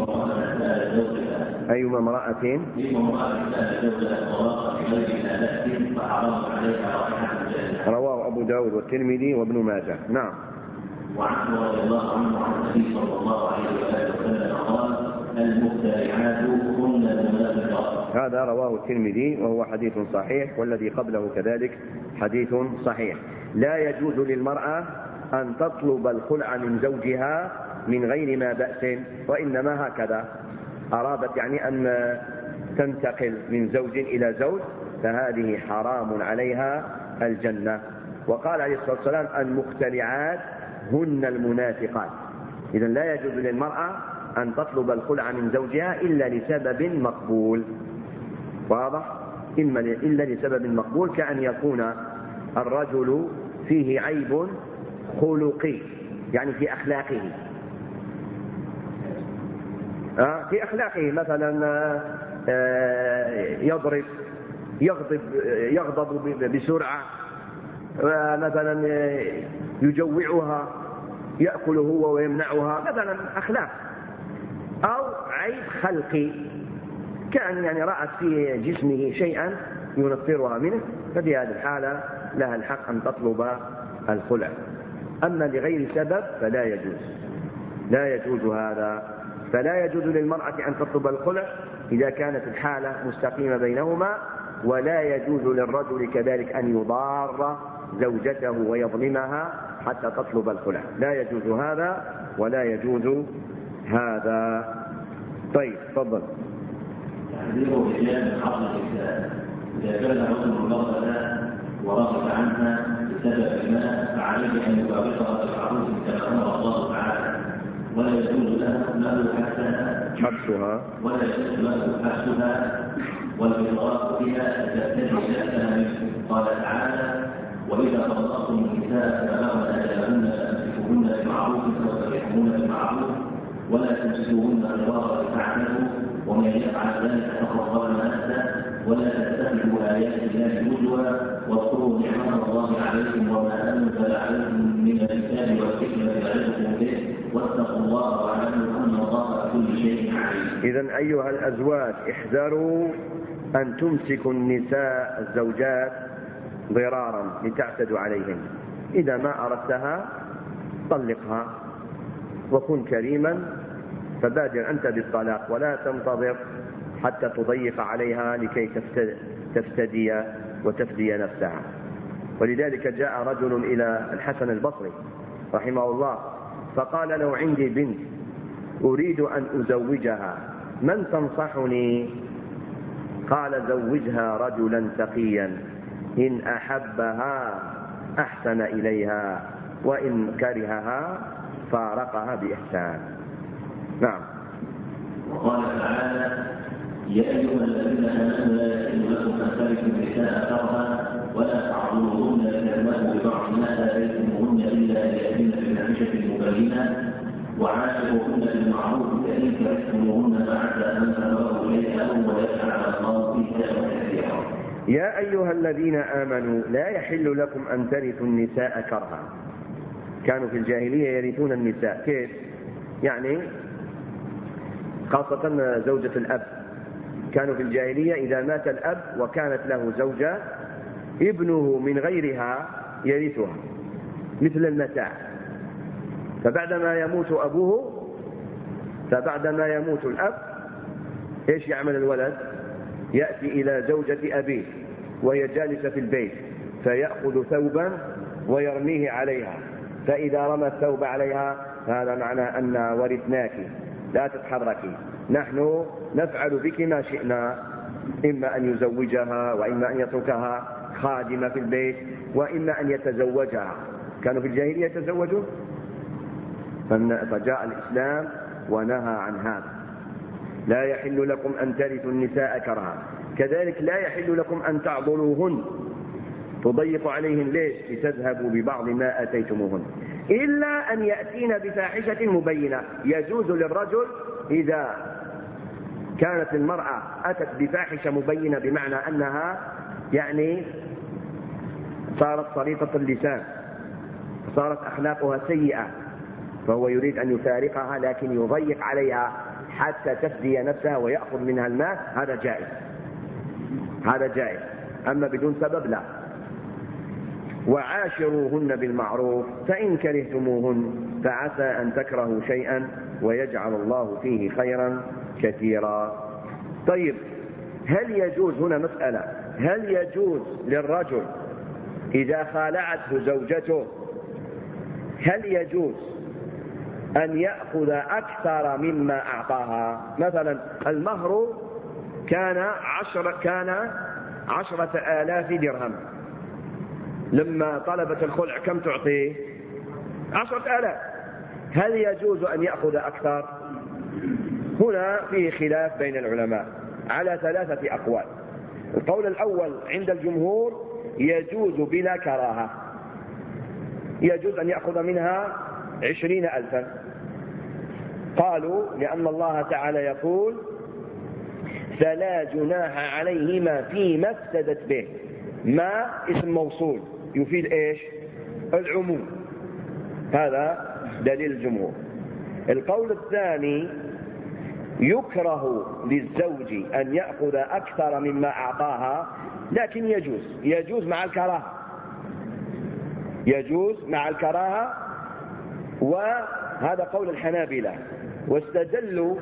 امرأة سأل زوجها طلاقا بغير ثلاث فحرام عليها رائحة الجنة. رواه أبو داود والترمذي وابن ماجه. نعم. وعنه رضي الله عنه عن النبي صلى الله عليه وآله وسلم قال: المبتدعات هن المنافقات. هذا رواه الترمذي وهو حديث صحيح، والذي قبله كذلك حديث صحيح. لا يجوز للمرأة أن تطلب الخلع من زوجها من غير ما بأس، وإنما هكذا أرادت يعني أن تنتقل من زوج إلى زوج فهذه حرام عليها الجنة. وقال عليه الصلاة والسلام: المختلعات هن المنافقات. إذن لا يجوز للمرأة أن تطلب الخلع من زوجها إلا لسبب مقبول. واضح؟ إلا لسبب مقبول، كأن يكون الرجل فيه عيب خلقي، يعني في أخلاقه، في أخلاقه مثلا يغضب بسرعة، مثلا يجوعها، يأكل هو ويمنعها، مثلا أخلاق، أو عيب خلقي، كان يعني رأت في جسمه شيئا ينفرها منه، ففي هذه الحالة لها الحق أن تطلب الخلع. أما لغير سبب فلا يجوز، لا يجوز هذا. فلا يجوز للمرأة أن تطلب الخلع إذا كانت الحالة مستقيمة بينهما، ولا يجوز للرجل كذلك أن يضار زوجته ويظلمها حتى تطلب الخلع، لا يجوز هذا ولا يجوز هذا. طيب تفضل. تحذير الرجال من حظ النساء: إذا كان رجل المرأة ورغب عنها بسبب ما فعليه أن يباشرها بالمعروف كما أمر الله تعالى، ولا يجوز له حبسها والإضرار بها تبتدئ نفسها منه. قال تعالى: وإذا طلقتم النساء فبلغن أجلهن فأمسكوهن بمعروف أو سرحوهن بمعروف ولا تمسكوهن ضرارا لتعتدوا ومن يفعل ذلك فقد ظلم نفسه ولا تتخذوا آيات الله هزوا واذكروا نعمة الله عليكم وما أنزل عليكم من الكتاب والحكمة يعظكم به واتقوا الله واعلموا أن الله بكل شيء عليم. إذن أيها الأزواج احذروا أن تمسكوا النساء الزوجات ضرارا لتعتدوا عليهم. إذا ما أردتها طلقها وكن كريما، فبادر أنت بالطلاق ولا تنتظر حتى تضيق عليها لكي تفتدي وتفدي نفسها. ولذلك جاء رجل إلى الحسن البصري رحمه الله فقال له: عندي بنت أريد أن أزوجها، من تنصحني؟ قال: زوجها رجلا تقيا، إن أحبها أحسن إليها وإن كرهها فارقها بإحسان. نعم. وقال تعالى: يا أيها الذين آمنوا لا يحل لكم أن ترثوا النساء كرها ولا تعضلوهن لتذهبوا ببعض ما آتيتموهن إلا أن يأتين بفاحشة مبينة وعاشروهن بالمعروف فإن كرهتموهن فعسى أن تكرهوا إليها ويجعل الله فيه خيرا كثيرا. يا أيها الذين آمنوا لا يحل لكم أن ترثوا النساء كرها. كانوا في الجاهلية يرثون النساء. كيف؟ يعني خاصة زوجة الأب، كانوا في الجاهلية إذا مات الأب وكانت له زوجة ابنه من غيرها يرثها مثل المتاع. فبعدما يموت الأب إيش يعمل الولد؟ يأتي إلى زوجة أبيه وهي جالسة في البيت فيأخذ ثوبا ويرميه عليها، فإذا رمى الثوب عليها هذا معنى أن ورثناك لا تتحركي، نحن نفعل بك ما شئنا، إما أن يزوجها وإما أن يتركها خادمة في البيت وإما أن يتزوجها. كانوا في الجاهلية يتزوجون، فجاء الإسلام ونهى عن هذا. لا يحل لكم أن ترثوا النساء كرها. كذلك لا يحل لكم أن تعضلوهن، تضيق عليهم ليش؟ لتذهبوا ببعض ما آتيتموهن إلا أن يأتين بفاحشة مبينة. يجوز للرجل إذا كانت المرأة أتت بفاحشة مبينة بمعنى أنها يعني صارت صليطة اللسان، صارت أخلاقها سيئة، فهو يريد أن يفارقها لكن يضيق عليها حتى تفدي نفسها ويأخذ منها المال، هذا جائز، هذا جائز. أما بدون سبب لا. وعاشروهن بالمعروف فإن كرهتموهن فعسى أن تكرهوا شيئا ويجعل الله فيه خيرا كثيرا. طيب، هل يجوز هنا مسألة، هل يجوز للرجل إذا خالعته زوجته هل يجوز أن يأخذ أكثر مما أعطاها؟ مثلا المهر كان 10,000 درهم، لما طلبت الخلع كم تعطيه؟ 10,000. هل يجوز أن يأخذ أكثر؟ هنا فيه خلاف بين العلماء على 3 أقوال. القول الأول عند الجمهور يجوز بلا كراهة، يجوز أن يأخذ منها 20,000. قالوا لأن الله تعالى يقول فلا جناح عليهما فيما افتدت به. ما اسم موصول يفيد ايش؟ العموم، هذا دليل الجمهور. القول الثاني يكره للزوج أن يأخذ أكثر مما أعطاها، لكن يجوز مع الكراهة، يجوز مع الكراهة، وهذا قول الحنابلة. واستدلوا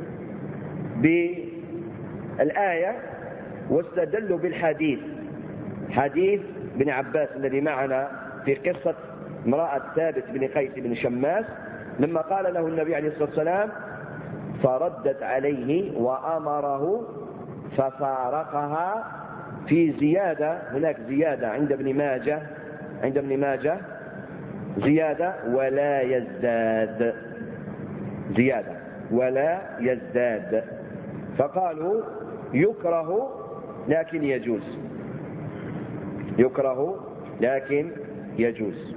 بالآية واستدلوا بالحديث، حديث ابن عباس الذي معنا في قصة امرأة ثابت بن قيس بن شماس لما قال له النبي عليه الصلاة والسلام فردت عليه وأمره ففارقها. في زيادة، هناك زيادة عند ابن ماجه زيادة ولا يزداد، زيادة ولا يزداد. فقالوا يكره لكن يجوز، يكره لكن يجوز.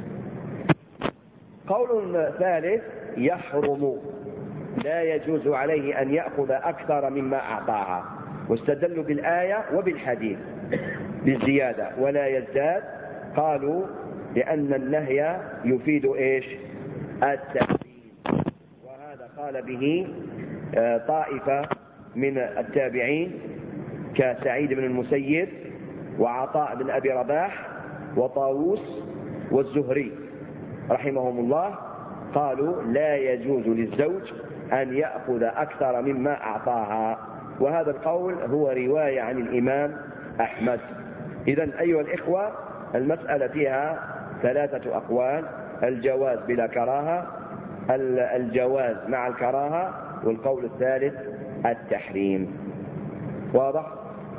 قول ثالث يحرم، لا يجوز عليه أن يأخذ أكثر مما أعطاها، واستدلوا بالآية وبالحديث بالزيادة ولا يزداد. قالوا لأن النهي يفيد إيش؟ التحريم، وهذا قال به طائفة من التابعين كسعيد بن المسيب وعطاء بن أبي رباح وطاووس والزهري رحمهم الله. قالوا لا يجوز للزوج أن يأخذ أكثر مما أعطاها، وهذا القول هو رواية عن الإمام أحمد. إذن أيها الإخوة المسألة فيها 3 أقوال: الجواز بلا كراهة، الجواز مع الكراهة، والقول الثالث التحريم. واضح؟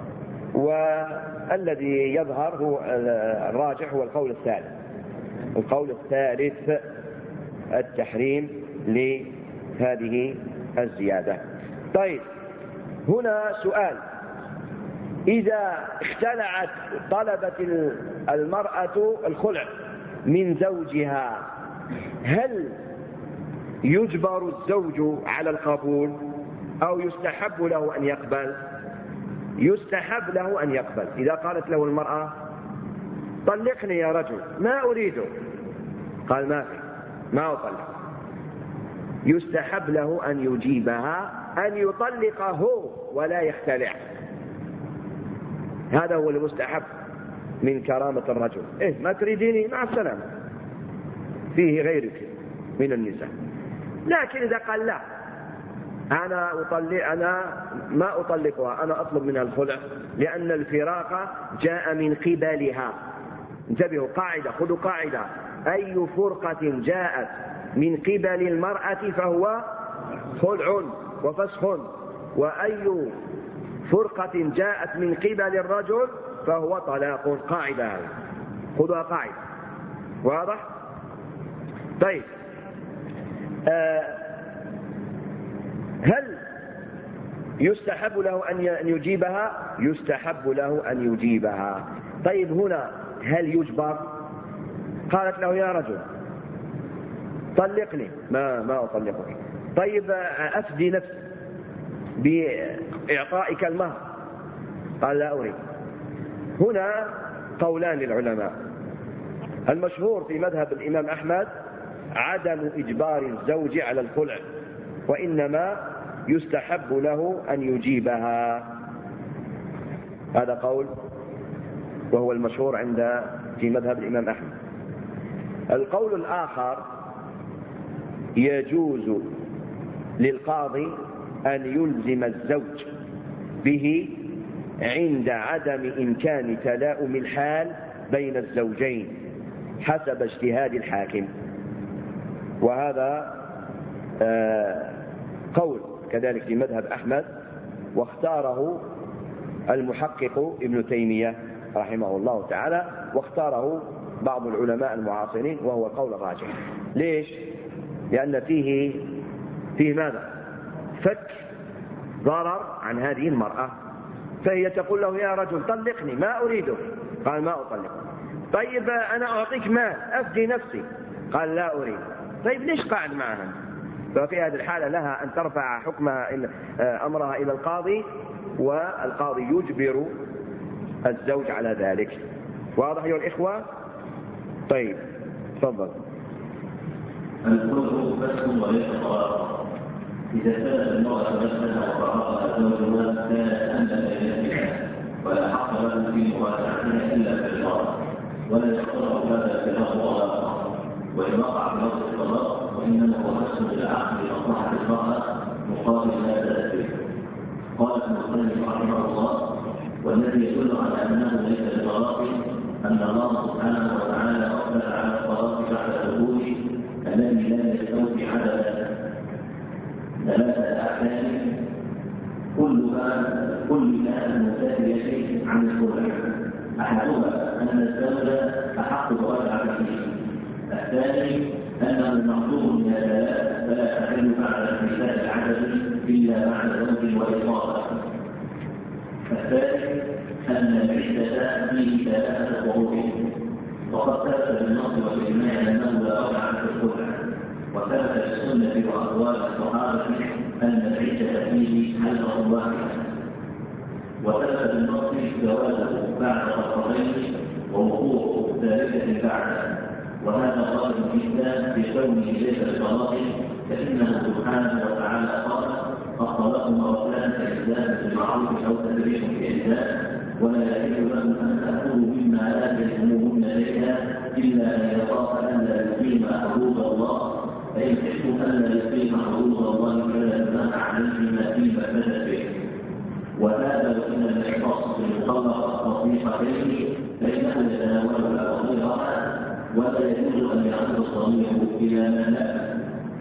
والذي يظهر هو الراجح هو القول الثالث، القول الثالث التحريم لهذه الزيادة. طيب، هنا سؤال: إذا اختلعت طلبت المرأة الخلع من زوجها هل يجبر الزوج على القبول أو يستحب له أن يقبل؟ يستحب له أن يقبل. إذا قالت له المرأة طلقني يا رجل ما أريده، قال ما أطلق، يستحب له أن يجيبها، أن يطلقه ولا يختلع. هذا هو المستحب من كرامة الرجل. ما تريديني مع السلامة، فيه غيرك من النساء. لكن إذا قال لا، أنا ما أطلقها، أنا أطلب منها الخلع لأن الفراق جاء من قبلها. انتبهوا، قاعدة، خذوا قاعدة: أي فرقة جاءت من قبل المرأة فهو خلع وفسخ، وأي فرقة جاءت من قبل الرجل فهو طلاق. قاعدة هذه، خذوها قاعدة. واضح؟ طيب، هل يستحب له أن يجيبها؟ يستحب له أن يجيبها. طيب، هنا هل يجبر؟ قالت له يا رجل طلقني، ما أطلقك. طيب أفدي نفسي بإعطائك المهر، قال لا أريد. هنا قولان للعلماء. المشهور في مذهب الإمام أحمد عدم إجبار الزوج على الخلع، وإنما يستحب له أن يجيبها. هذا قول وهو المشهور في مذهب الإمام أحمد. القول الآخر يجوز للقاضي أن يلزم الزوج به عند عدم إمكان تلاؤم الحال بين الزوجين حسب اجتهاد الحاكم، وهذا قول كذلك في مذهب أحمد، واختاره المحقق ابن تيمية رحمه الله تعالى، واختاره بعض العلماء المعاصرين، وهو القول الراجح. ليش؟ لأن فيه ماذا؟ فك ضرر عن هذه المرأة، فهي تقول له يا رجل طلقني، ما أريده، قال ما أطلق. طيب أنا أعطيك مال أفدي نفسي، قال لا أريد. طيب ليش قاعد معها؟ ففي هذه الحالة لها أن ترفع حكمها أمرها إلى القاضي، والقاضي يجبر الزوج على ذلك. واضح أيها الإخوة؟ طيب تفضل. الكل بس وليس طلاق. إذا كانت المرأة نفسها وطلقها زوجها كان أنبت إليها ولا حق له في مراجعتها إلا في الطلاق، ولا يقترب هذا في الطلاق. وإن وقع في لفظ الطلاق وإنما هو حسن العقل لمصلحة المرأة مقابل هذا الفعل. قال ابن القيم رحمه الله: والذي يدل على أنه ليس بطلاق أن الله سبحانه وتعالى أقبل على الطلاق بعد الدخول الذي لا يستوفي عدد 3 أحكام كلها منتهية عن الخلع. أحدها أن الزوج أحق برجعة فيه. الثاني أنه مطلوب من الثلاث فلا تحل بعد انتهاء العدد إلا بعد زوج وإصابة. الثالث أن العدة فيه 3 قروء، وقد ثبت بالنص والإجماع أنه لا رجعة في الخلع، وثبت بالسنة وأقوال الصحابة أن العدة فيه حلقة واحدة، وثبت بالنص جوازه بعد طلقتين ووقوع ثالثة بعده. وهذا ظاهر جدا في كونه ليس بطلاق، فإنه سبحانه وتعالى قال: الطلاق مرتان فإمساك بالمعروف أو تسريح بإحسان، ولا يحل لكم أن تأخذوا مما لا تلزموهن شيئا إلا أن يخاف أن لا يقيم حدود الله، فإن خفتم أن لا يقيم حدود الله فلا جناح عليهما فيما افتدت به. وهذا وإن لم يختص بالمطلقة تصريحتين فإنه يتناول الأخيرة، ولا يجوز أن يعود الضمير إلى ما لا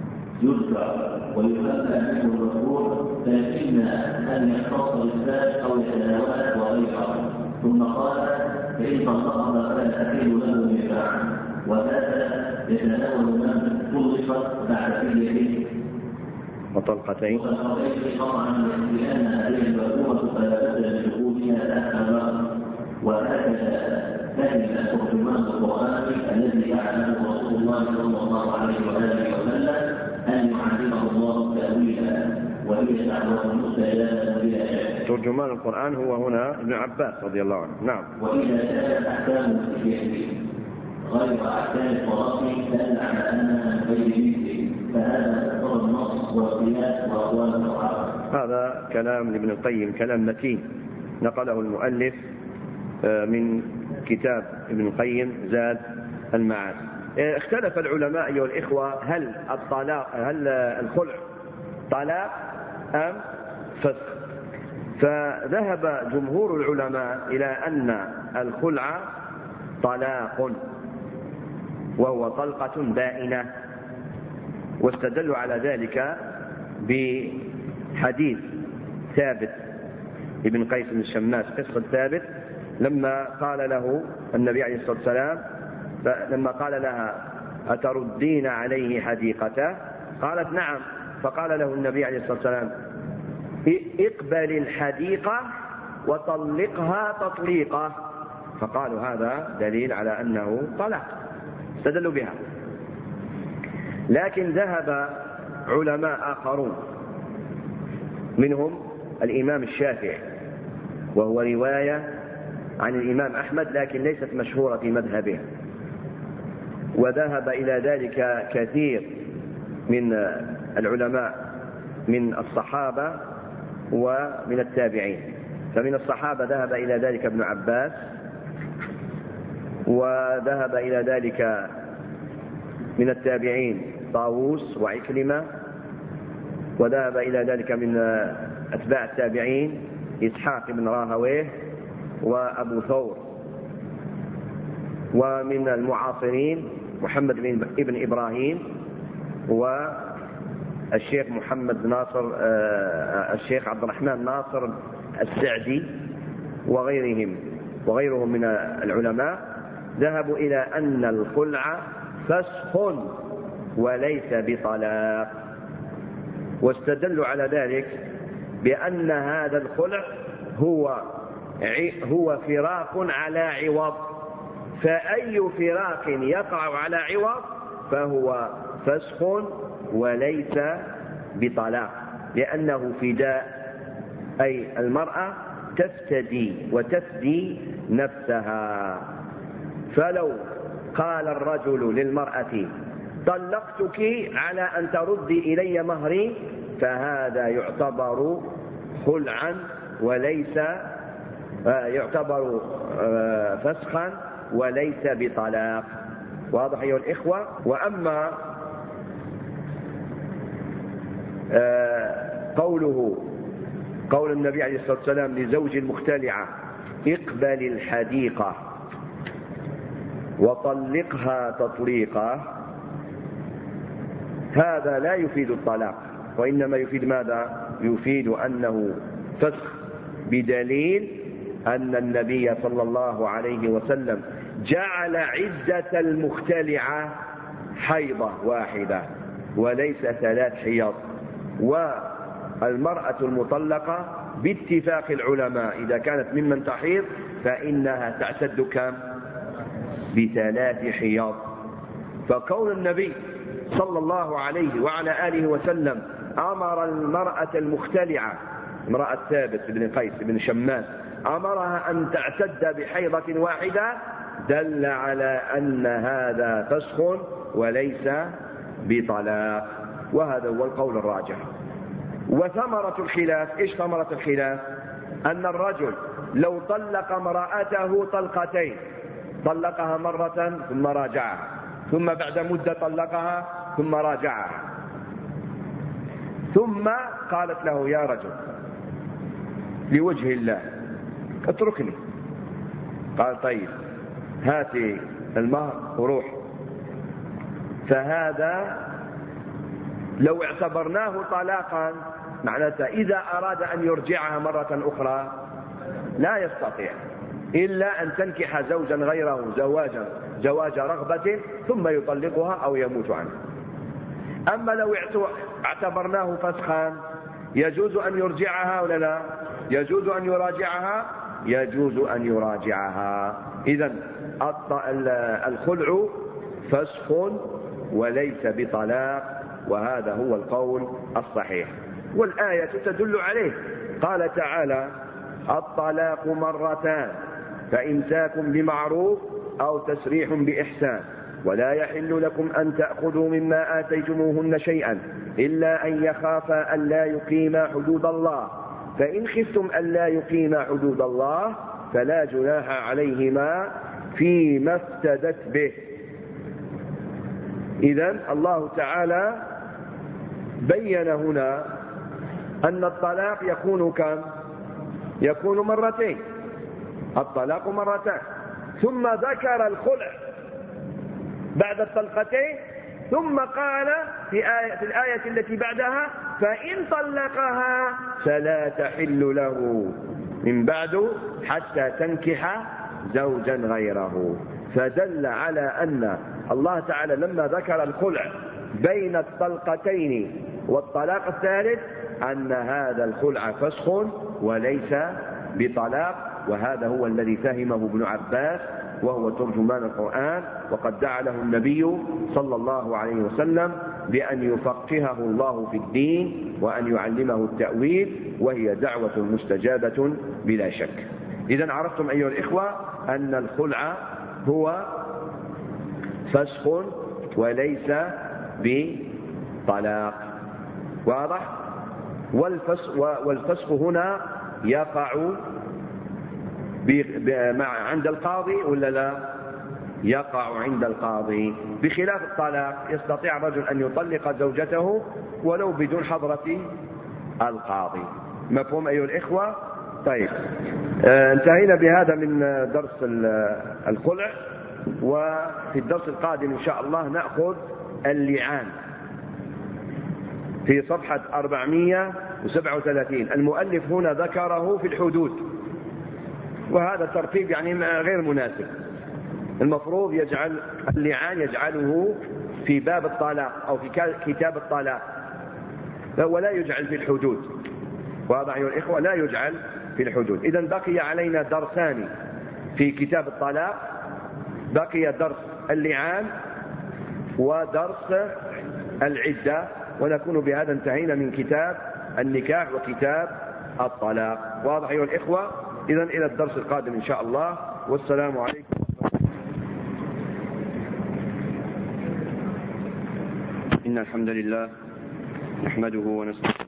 يذكر ويخفى منه المذكور، لكن أن يختص بالذات أو يتناول وغيره. ثم قال: فإن طلقها فلا تحل له من بعد، وهذا يتناول من طلقت بعد فعله وطلقتين طبعا، لأن هذه المذكورة فلا بد من دخولها تحت النظر. وهكذا فهم ترجمان القرآن الذي أعلمه رسول الله صلى الله عليه وآله وسلم أن يعلمه الله تأويلا، وهي دعوة مستجابة بلا شك. ترجمان القرآن هو هنا ابن عباس رضي الله عنه. نعم. وإذا كانت أحكام التشريع غير أحكام الطلاق دل على أنها من غير مثله، فهذا هو النص والقياس وأقوال الصحابة. هذا كلام ابن القيم، كلام متين نقله المؤلف من كتاب ابن القيم زاد المعاد. اختلف العلماء أيها الإخوة هل الخلع طلاق أم فسخ؟ فذهب جمهور العلماء إلى أن الخلع طلاق وهو طلقة بائنة، واستدلوا على ذلك بحديث ثابت ابن قيس بن الشماس، قصة ثابت لما قال له النبي عليه الصلاة والسلام، لما قال لها: أتردين عليه حديقته؟ قالت: نعم. فقال له النبي عليه الصلاة والسلام: اقبل الحديقة وطلقها تطليقة. فقالوا هذا دليل على أنه طلاق، استدلوا بها. لكن ذهب علماء آخرون منهم الإمام الشافعي، وهو رواية عن الإمام أحمد لكن ليست مشهورة في مذهبه، وذهب إلى ذلك كثير من العلماء من الصحابة ومن التابعين. فمن الصحابة ذهب إلى ذلك ابن عباس، وذهب إلى ذلك من التابعين طاووس وعكرمة، وذهب إلى ذلك من أتباع التابعين إسحاق بن راهويه وأبو ثور، ومن المعاصرين محمد بن إبراهيم والشيخ محمد ناصر الشيخ عبد الرحمن ناصر السعدي وغيرهم من العلماء، ذهبوا إلى أن الخلع فسخ وليس بطلاق، واستدلوا على ذلك بأن هذا الخلع هو فراق على عوض، فأي فراق يقع على عوض فهو فسخ وليس بطلاق، لأنه فداء، أي المرأة تفتدي وتفدي نفسها. فلو قال الرجل للمرأة طلقتك على أن تردي إلي مهري، فهذا يعتبر خلعا وليس يعتبر فسخا وليس بطلاق. واضح أيها الإخوة؟ وأما قول النبي عليه الصلاة والسلام لزوج المختلعة اقبل الحديقة وطلقها تطليقا، هذا لا يفيد الطلاق، وإنما يفيد ماذا؟ يفيد أنه فسخ، بدليل أن النبي صلى الله عليه وسلم جعل عدة المختلعة حيضة واحدة وليس 3 حيض. والمرأة المطلقة باتفاق العلماء إذا كانت ممن تحيض فإنها تعتد كم؟ ب3 حيض. فكون النبي صلى الله عليه وعلى آله وسلم أمر المرأة المختلعة، امرأة ثابت بن قيس بن شماس، أمرها أن تعتد بحيضة واحدة، دل على أن هذا فسخ وليس بطلاق، وهذا هو القول الراجح. وثمرة الخلاف، إيش ثمرة الخلاف؟ أن الرجل لو طلق امرأته طلقتين، طلقها مرة ثم راجعها، ثم بعد مدة طلقها ثم راجعها، ثم قالت له يا رجل لوجه الله اتركني، قال طيب هاتي المهر وروح، فهذا لو اعتبرناه طلاقا معناته إذا أراد أن يرجعها مرة أخرى لا يستطيع إلا أن تنكح زوجا غيره زواج رغبة ثم يطلقها أو يموت عنها. أما لو اعتبرناه فسخا يجوز أن يرجعها ولا لا؟ يجوز أن يراجعها، يجوز أن يراجعها. إذن الخلع فسخ وليس بطلاق، وهذا هو القول الصحيح، والآية تدل عليه. قال تعالى الطلاق مرتان فإمساك بمعروف أو تسريح بإحسان، ولا يحل لكم أن تأخذوا مما آتيتموهن شيئا إلا أن يخافا ألا يقيما حدود الله، فإن خفتم ألا يقيما حدود الله فلا جناح عليهما فيما افتدت به. إذن الله تعالى بين هنا أن الطلاق يكون كم؟ يكون مرتين، الطلاق مرتان، ثم ذكر الخلع بعد الطلقتين، ثم قال في الآية التي بعدها فإن طلقها فلا تحل له من بعد حتى تنكح زوجا غيره. فدل على أن الله تعالى لما ذكر الخلع بين الطلقتين والطلاق الثالث أن هذا الخلع فسخ وليس بطلاق، وهذا هو الذي فهمه ابن عباس وهو ترجمان القرآن، وقد دعا له النبي صلى الله عليه وسلم بأن يفقهه الله في الدين وأن يعلمه التأويل، وهي دعوة مستجابة بلا شك. إذن عرفتم أيها الإخوة أن الخلع هو فسخ وليس بطلاق، واضح؟ والفسخ هنا يقع عند القاضي ولا لا؟ يقع عند القاضي، بخلاف الطلاق يستطيع الرجل أن يطلق زوجته ولو بدون حضرة القاضي. مفهوم أيها الإخوة؟ طيب، انتهينا بهذا من درس الخلع، وفي الدرس القادم إن شاء الله نأخذ اللعان في صفحة 437. المؤلف هنا ذكره في الحدود، وهذا ترتيب يعني غير مناسب. المفروض يجعل اللعان يجعله في باب الطلاق أو في كتاب الطلاق، ولا يجعل في الحدود. واضح أيها الإخوة؟ لا يجعل في الحدود. إذن بقي علينا درسان في كتاب الطلاق، بقي درس اللعان ودرس العدة، ونكون بهذا انتهينا من كتاب النكاح وكتاب الطلاق. واضح أيها الإخوة؟ إذن إلى الدرس القادم إن شاء الله، والسلام عليكم. إن الحمد لله نحمده ونستعينه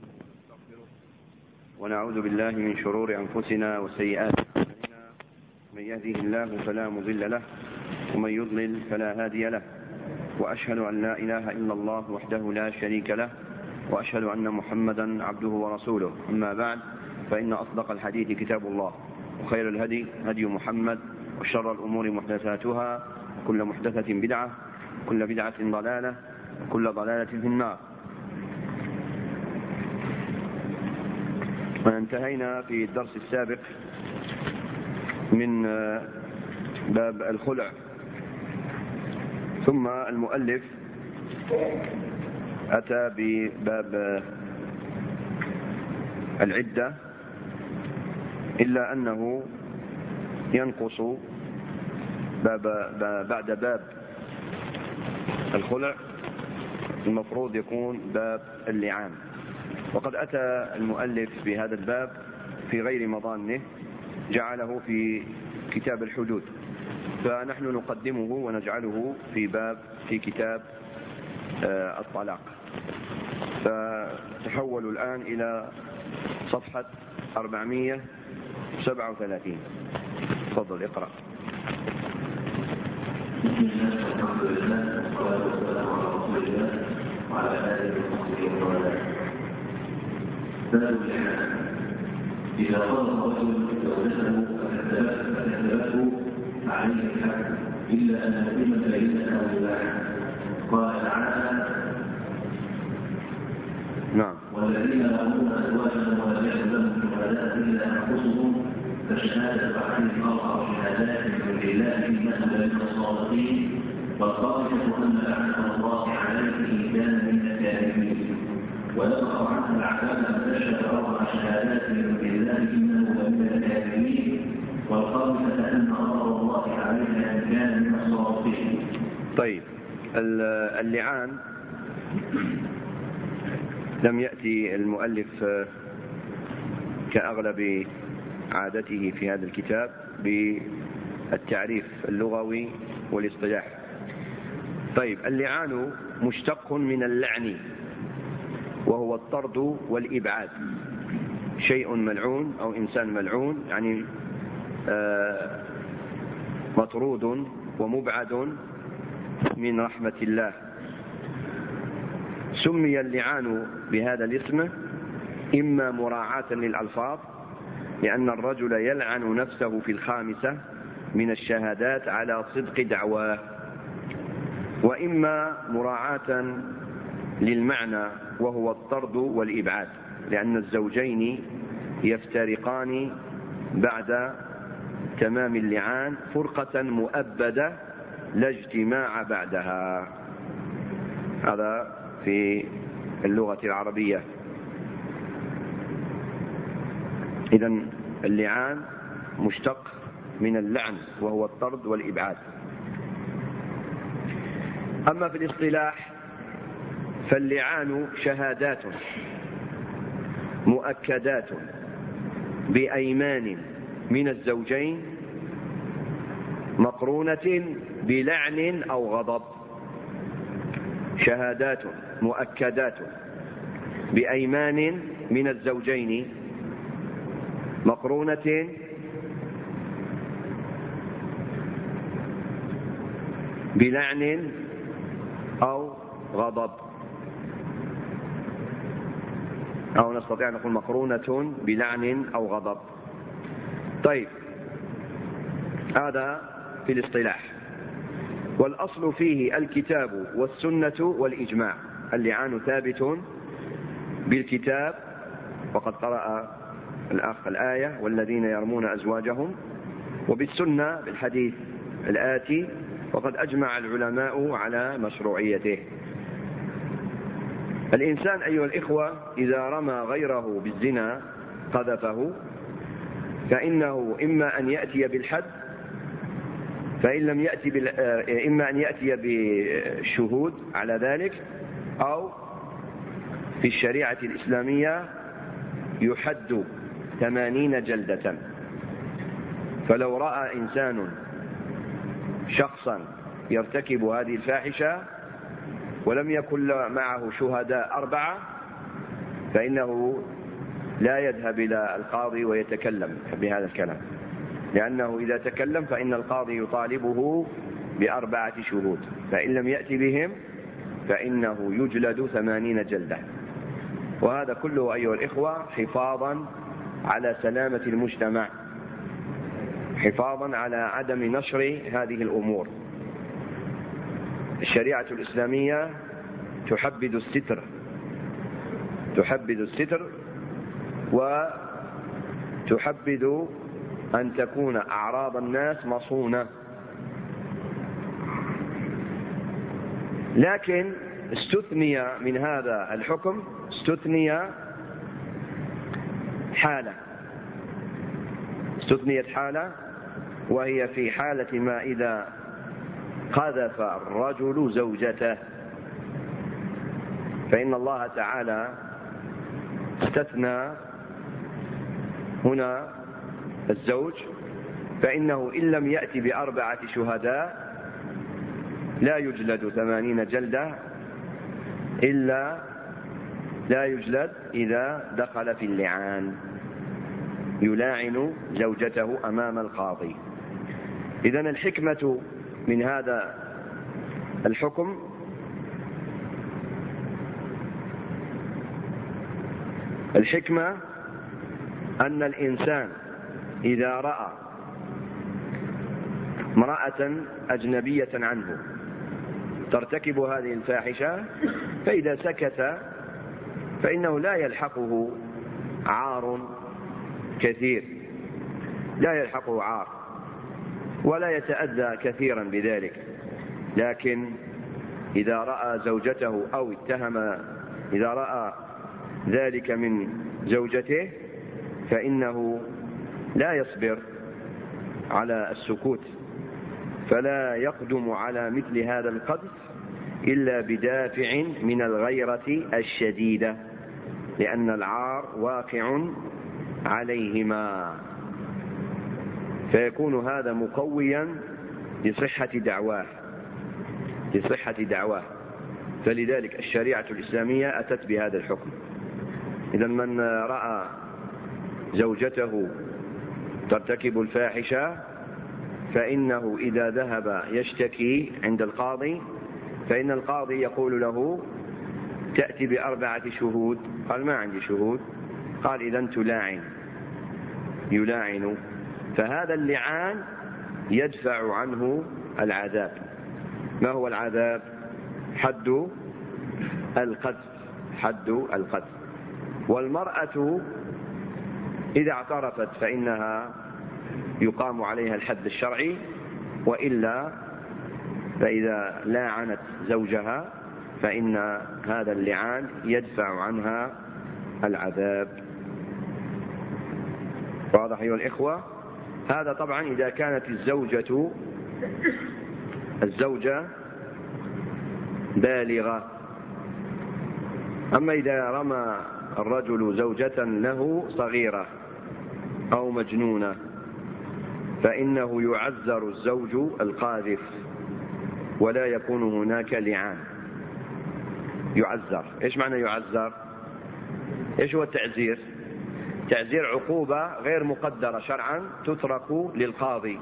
ونعوذ بالله من شرور أنفسنا وسيئات أعمالنا، من يهده الله فلا مضل له ومن يضلل فلا هادي له، وأشهد أن لا إله إلا الله وحده لا شريك له، وأشهد أن محمدا عبده ورسوله. أما بعد، فإن أصدق الحديث كتاب الله، وخير الهدي هدي محمد، وشر الأمور محدثاتها، وكل محدثة بدعة، وكل بدعة ضلالة، وكل ضلالة في النار. وانتهينا في الدرس السابق من باب الخلع، ثم المؤلف أتى بباب العدة، إلا أنه ينقص بعد باب الخلع المفروض يكون باب اللعان، وقد أتى المؤلف بهذا الباب في غير مظانه، جعله في كتاب الحدود، فنحن نقدمه ونجعله في كتاب الطلاق. فتحولوا الآن إلى صفحة 437. تفضل اقرأ. بسم الله والحمد لله والصلاة والسلام على رسول الله وعلى آله وصحبه ومن باب اللعان. إذا طلق رجل زوجته فكذبته عليه الحد إلا أن يقيم بينة أو يباح. قال تعالى: نعم. والذين يرمون أزواجهم ولم يكن لهم شهداء إلا أنفسهم فشهادة أحدهم 4 شهادات من الله إنه لمن الصادقين، والخامسة أن لعنة الله عليه إن كان من الكاذبين، ويقع عنها العذاب أن تشهد 4 شهادات من الله إنه لمن الكاذبين، والخامسة أن غضب الله عليها إن كان من الصادقين. طيب، اللعان لم يأتي المؤلف كأغلب عادته في هذا الكتاب بالتعريف اللغوي والاصطلاح. طيب، اللعان مشتق من اللعن، وهو الطرد والإبعاد. شيء ملعون أو إنسان ملعون، يعني مطرود ومبعد من رحمة الله. سمي اللعان بهذا الاسم إما مراعاة للألفاظ، لأن الرجل يلعن نفسه في 5 من الشهادات على صدق دعواه، وإما مراعاة للمعنى وهو الطرد والإبعاد، لأن الزوجين يفترقان بعد تمام اللعان فرقة مؤبدة لا اجتماع بعدها. هذا في اللغة العربية. إذن اللعان مشتق من اللعن وهو الطرد والإبعاد. أما في الاصطلاح فاللعان شهادات مؤكدات بأيمان من الزوجين مقرونة بلعن أو غضب. شهادات مؤكدات بأيمان من الزوجين مقرونة بلعن أو غضب، أو نستطيع أن نقول مقرونة بلعن أو غضب. طيب، هذا في الاصطلاح. والأصل فيه الكتاب والسنة والإجماع. اللعان ثابت بالكتاب، وقد قرأ الأخ الآية والذين يرمون أزواجهم، وبالسنة بالحديث الآتي، وقد أجمع العلماء على مشروعيته. الإنسان أيها الإخوة إذا رمى غيره بالزنا قذفه فإنه إما أن يأتي بالحد، فإن لم يأتي إما أن يأتي بالشهود على ذلك، أو في الشريعة الإسلامية يحد 80 جلدة. فلو رأى إنسان شخصا يرتكب هذه الفاحشة ولم يكن معه شهداء 4 فإنه لا يذهب إلى القاضي ويتكلم بهذا الكلام، لأنه إذا تكلم فإن القاضي يطالبه ب4 شهود، فإن لم يأتي بهم فإنه يجلد 80 جلدة. وهذا كله أيها الإخوة حفاظا على سلامة المجتمع، حفاظا على عدم نشر هذه الأمور. الشريعة الإسلامية تحبذ الستر، تحبذ الستر، وتحبذ أن تكون أعراض الناس مصونة. لكن استثني من هذا الحكم، استثني حالة، استثنيت حالة، وهي في حالة ما إذا قذف الرجل زوجته، فإن الله تعالى استثنى هنا الزوج، فإنه إن لم يأتي ب4 شهداء لا يجلد 80 جلدة، إلا لا يجلد إذا دخل في اللعان، يلاعن زوجته أمام القاضي. إذن الحكمة من هذا الحكم الحكمة أن الإنسان إذا رأى امرأة أجنبية عنه ترتكب هذه الفاحشة، فإذا سكت فإنه لا يلحقه عار كثير، لا يلحقه عار ولا يتأذى كثيرا بذلك. لكن إذا رأى زوجته أو اتهم، إذا رأى ذلك من زوجته فإنه لا يصبر على السكوت، فلا يقدم على مثل هذا القذف إلا بدافع من الغيرة الشديدة، لأن العار واقع عليهما، فيكون هذا مقويا لصحة دعواه، لصحة دعواه. فلذلك الشريعة الإسلامية أتت بهذا الحكم. إذا من رأى زوجته ترتكب الفاحشة فإنه إذا ذهب يشتكي عند القاضي فإن القاضي يقول له تأتي ب4 شهود، قال ما عندي شهود، قال إذن تلاعن، يلاعن. فهذا اللعان يدفع عنه العذاب. ما هو العذاب؟ حد القذف، حد القذف. والمرأة إذا اعترفت فإنها يقام عليها الحد الشرعي، وإلا فإذا لاعنت زوجها فإن هذا اللعان يدفع عنها العذاب. واضح أيها الإخوة؟ هذا طبعا إذا كانت الزوجة بالغة. أما إذا رمى الرجل زوجة له صغيرة أو مجنونة فإنه يعزر الزوج القاذف ولا يكون هناك لعان. يعزر. إيش معنى يعزر؟ إيش هو التعزير؟ تعزير عقوبة غير مقدرة شرعا تترك للقاضي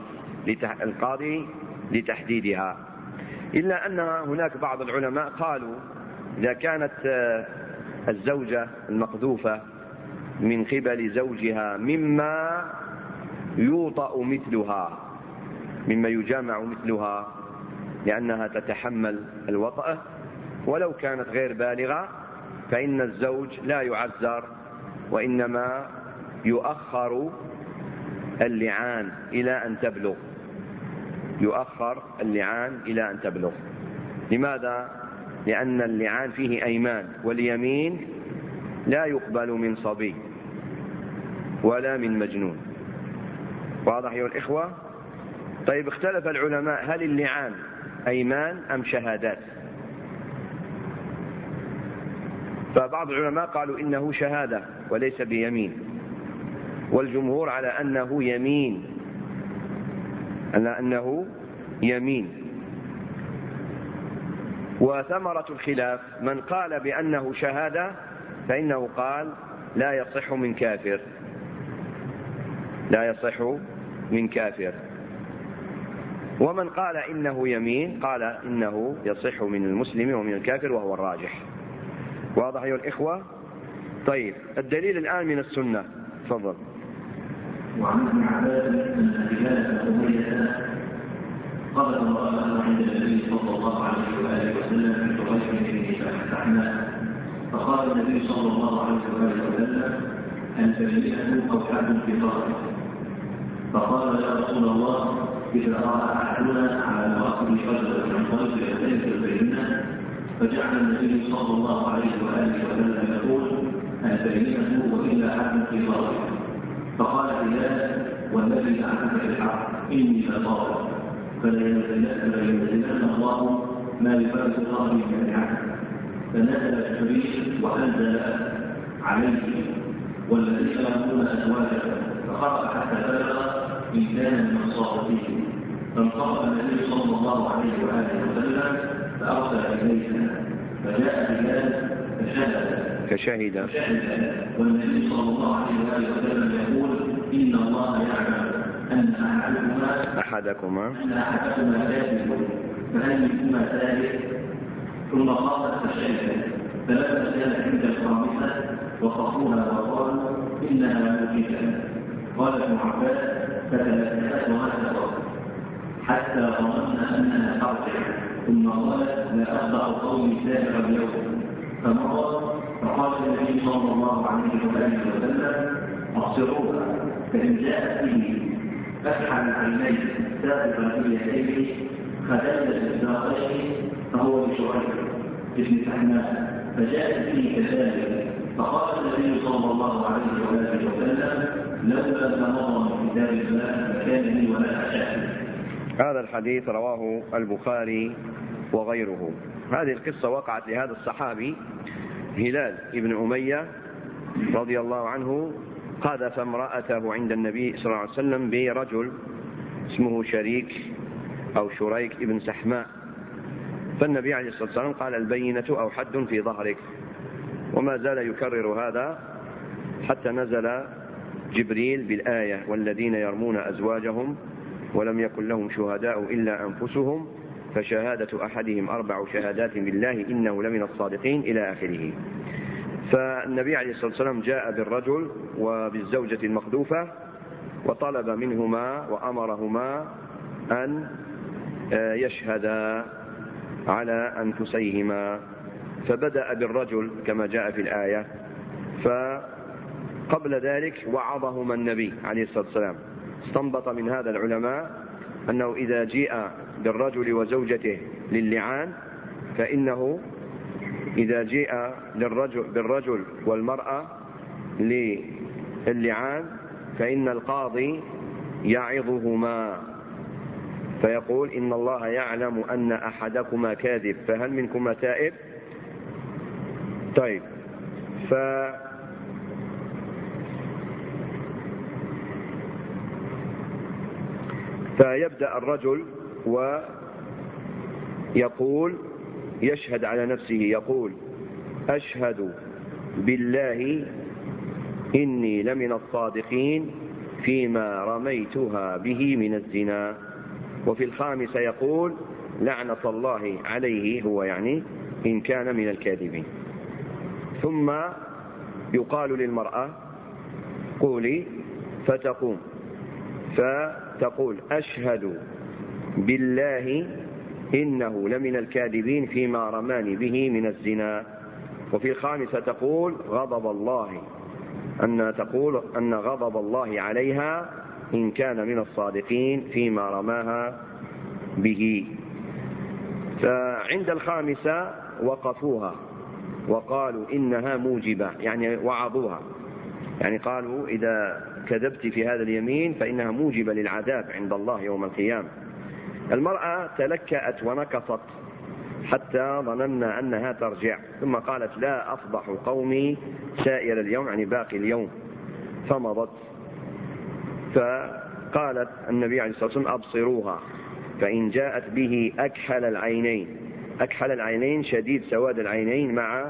لتحديدها. إلا أن هناك بعض العلماء قالوا إذا كانت الزوجة المقذوفة من قبل زوجها مما يوطأ مثلها، مما يجامع مثلها لأنها تتحمل الوطأة ولو كانت غير بالغة، فإن الزوج لا يعزر وإنما يؤخر اللعان إلى أن تبلغ. يؤخر اللعان إلى أن تبلغ. لماذا؟ لأن اللعان فيه أيمان، واليمين لا يقبل من صبي ولا من مجنون. واضح أيها الإخوة؟ طيب اختلف العلماء هل اللعان أيمان أم شهادات؟ فبعض العلماء قالوا إنه شهادة وليس بيمين، والجمهور على أنه يمين. وثمرة الخلاف من قال بأنه شهادة فإنه قال لا يصح من كافر، ومن قال إنه يمين قال إنه يصح من المسلم ومن الكافر، وهو الراجح. واضح أيها الإخوة؟ طيب الدليل الآن من السنة. تفضل. وعن ابن عباس أن هلال بن أمية قال امرأة عند النبي صلى الله عليه وآله وسلم في حريث بن سحنة، فقال النبي صلى الله عليه وآله وسلم البينة أو حد في ظهره، فقال يا رسول الله إذا رأى أحدنا على امرأته شجرة من طريق يختلف البينة، فجعل النبي صلى الله عليه وآله وسلم يقول البينة وإلا حد في ظهره، فقال هلال والذي أعطاك بالحق إني لطالب فلينزلن الله ما يفارق ظهري من الحق، فنزل الحبيب وأنزل عليه والذين يرمون أزواجهم، فقرأ حتى بلغ إن كان من صاحبه، فانصرف النبي صلى الله عليه وآله وسلم فأرسل إليها، فجاء هلال فشهد والنبي صلى الله عليه وآله وسلم يقول إن الله يعلم أن أحدكما كاذب فهل منكما ثالث، ثم قامت فشهد، فلما كان عند الخامسة وصفوها وقالوا إنها مكيدة. قال ابن عباس فتلفت وهدت حتى ظننا أنها ترجع، ثم قالت لا أخضع قومي سائر اليوم، فقال النبي صلى الله عليه وآله وسلم أبصروها، فإن جاءت به فتحا عينيه سابقا في يديه خدلت الزاقين فهو بشعيب ابن سحنة، فجاءت به كذلك، فقال النبي صلى الله عليه وآله وسلم لولا ما مضى من كتاب الله لكان لي ولا أشاء. هذا الحديث رواه البخاري وغيره. هذه القصة وقعت لهذا الصحابي هلال ابن أمية رضي الله عنه، قذف امرأته عند النبي صلى الله عليه وسلم برجل اسمه شريك أو شريك ابن سحماء، فالنبي عليه الصلاة والسلام قال البينة أو حد في ظهرك، وما زال يكرر هذا حتى نزل جبريل بالآية والذين يرمون أزواجهم ولم يكن لهم شهداء إلا أنفسهم فشهادة أحدهم 4 شهادات بالله إنه لمن الصادقين إلى آخره. فالنبي عليه الصلاة والسلام جاء بالرجل وبالزوجة المخذوفة وطلب منهما وأمرهما أن يشهدا على أنفسيهما، فبدأ بالرجل كما جاء في الآية، فقبل ذلك وعظهما النبي عليه الصلاة والسلام. استنبط من هذا العلماء أنه إذا جيء بالرجل وزوجته للعان، فإنه إذا جيء بالرجل والمرأة للعان فإن القاضي يعظهما فيقول إن الله يعلم أن أحدكما كاذب فهل منكما تائب؟ طيب، فيبدأ الرجل ويقول يشهد على نفسه، يقول أشهد بالله إني لمن الصادقين فيما رميتها به من الزنا. وفي الخامسة يقول لعنة الله عليه، هو يعني إن كان من الكاذبين. ثم يقال للمرأة قولي، فتقوم فتقول أشهد بالله إنه لمن الكاذبين فيما رماني به من الزنا. وفي الخامسة تقول غضب الله، تقول أن غضب الله عليها إن كان من الصادقين فيما رماها به. فعند الخامسة وقفوها وقالوا إنها موجبة، يعني وعظوها، يعني قالوا إذا كذبت في هذا اليمين فإنها موجبة للعذاب عند الله يوم القيامة. المرأة تلكأت ونكصت حتى ظننا أنها ترجع، ثم قالت لا أفضح قومي سائر اليوم، يعني باقي اليوم، فمضت. فقالت النبي عليه الصلاة والسلام أبصروها، فإن جاءت به أكحل العينين، أكحل العينين شديد سواد العينين، مع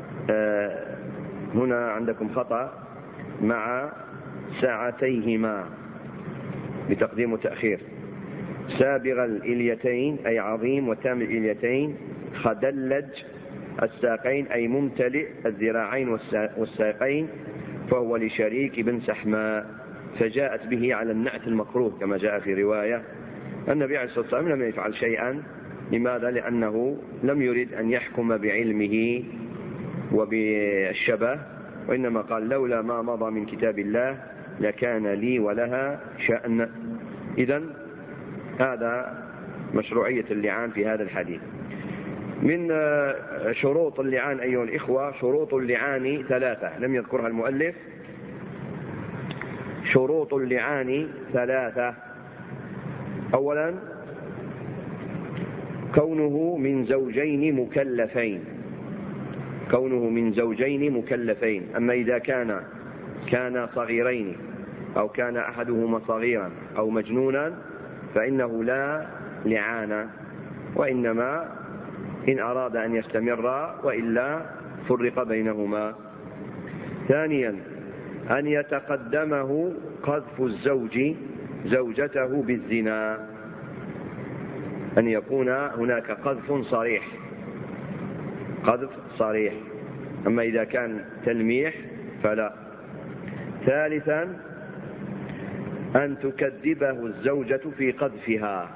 هنا عندكم خطأ، مع ساعتيهما بتقديم وتأخير، سابغ الإليتين أي عظيم وتام الإليتين، خدلج الساقين أي ممتلئ الذراعين والساقين، فهو لشريك بن سحماء، فجاءت به على النعت المكروه كما جاء في رواية. النبي عليه الصلاة والسلام لم يفعل شيئا، لماذا؟ لأنه لم يرد أن يحكم بعلمه وبالشبه، وإنما قال لولا ما مضى من كتاب الله لكان لي ولها شأن. إذن هذا مشروعية اللعان في هذا الحديث. من شروط اللعان أيها الإخوة، شروط اللعان ثلاثة لم يذكرها المؤلف. شروط اللعان ثلاثة: أولا كونه من زوجين مكلفين، كونه من زوجين مكلفين. أما إذا كان صغيرين أو كان أحدهما صغيرا أو مجنونا فإنه لا لعان، وإنما إن أراد أن يستمر وإلا فرق بينهما. ثانيا أن يتقدمه قذف الزوج زوجته بالزنا، أن يكون هناك قذف صريح، قذف صريح، أما إذا كان تلميح فلا. ثالثا أن تكذبه الزوجة في قذفها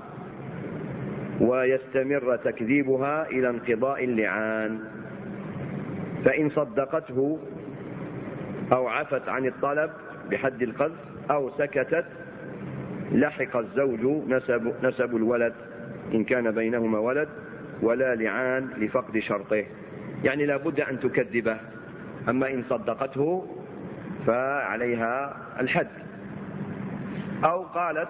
ويستمر تكذيبها إلى انقضاء اللعان، فإن صدقته أو عفت عن الطلب بحد القذف أو سكتت لحق الزوج نسب الولد إن كان بينهما ولد، ولا لعان لفقد شرطه، يعني لا بد أن تكذبه، أما إن صدقته فعليها الحد. أو قالت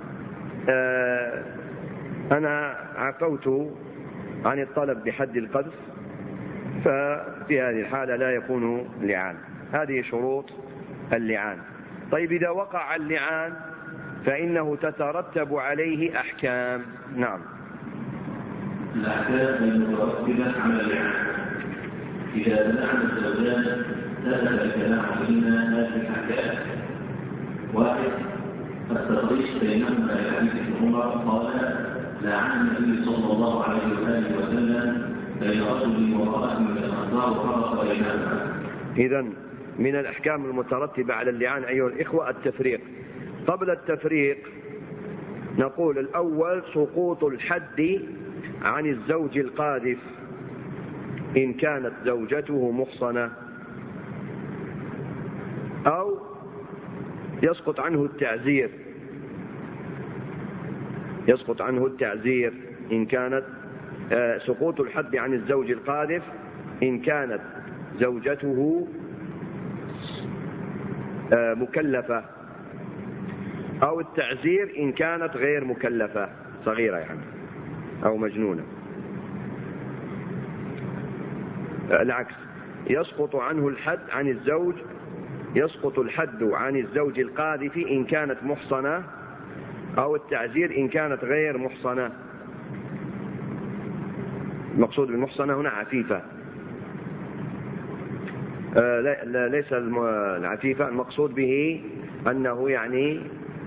أنا عفوت عن الطلب بحد القذف، ففي هذه الحالة لا يكون لعان. هذه شروط اللعان. طيب إذا وقع اللعان فإنه تترتب عليه أحكام. نعم. الأحكام المترتبة على اللعان: إذا تلعن الزوجان ثبت الكلام بهما هذه الأحكام: واحد، التفريق بينهما لحديث عمر قال لعن النبي صلى الله عليه وآله وسلم بين رجل وامرأة من الأنصار وفرق بينهما. إذن من الأحكام المترتبة على اللعان أيها الإخوة التفريق. قبل التفريق نقول الأول سقوط الحد عن الزوج القاذف إن كانت زوجته محصنة، أو يسقط عنه التعزير، يسقط عنه التعزير إن كانت سقوط الحد عن الزوج القاذف إن كانت زوجته مكلفة. أو التعزير إن كانت غير مكلفة صغيرة يعني أو مجنونة. العكس، يسقط عنه الحد عن الزوج، يسقط الحد عن الزوج القاذف إن كانت محصنة، أو التعزير إن كانت غير محصنة. المقصود بالمحصنة هنا عفيفة، ليس العفيفة، المقصود به أنه يعني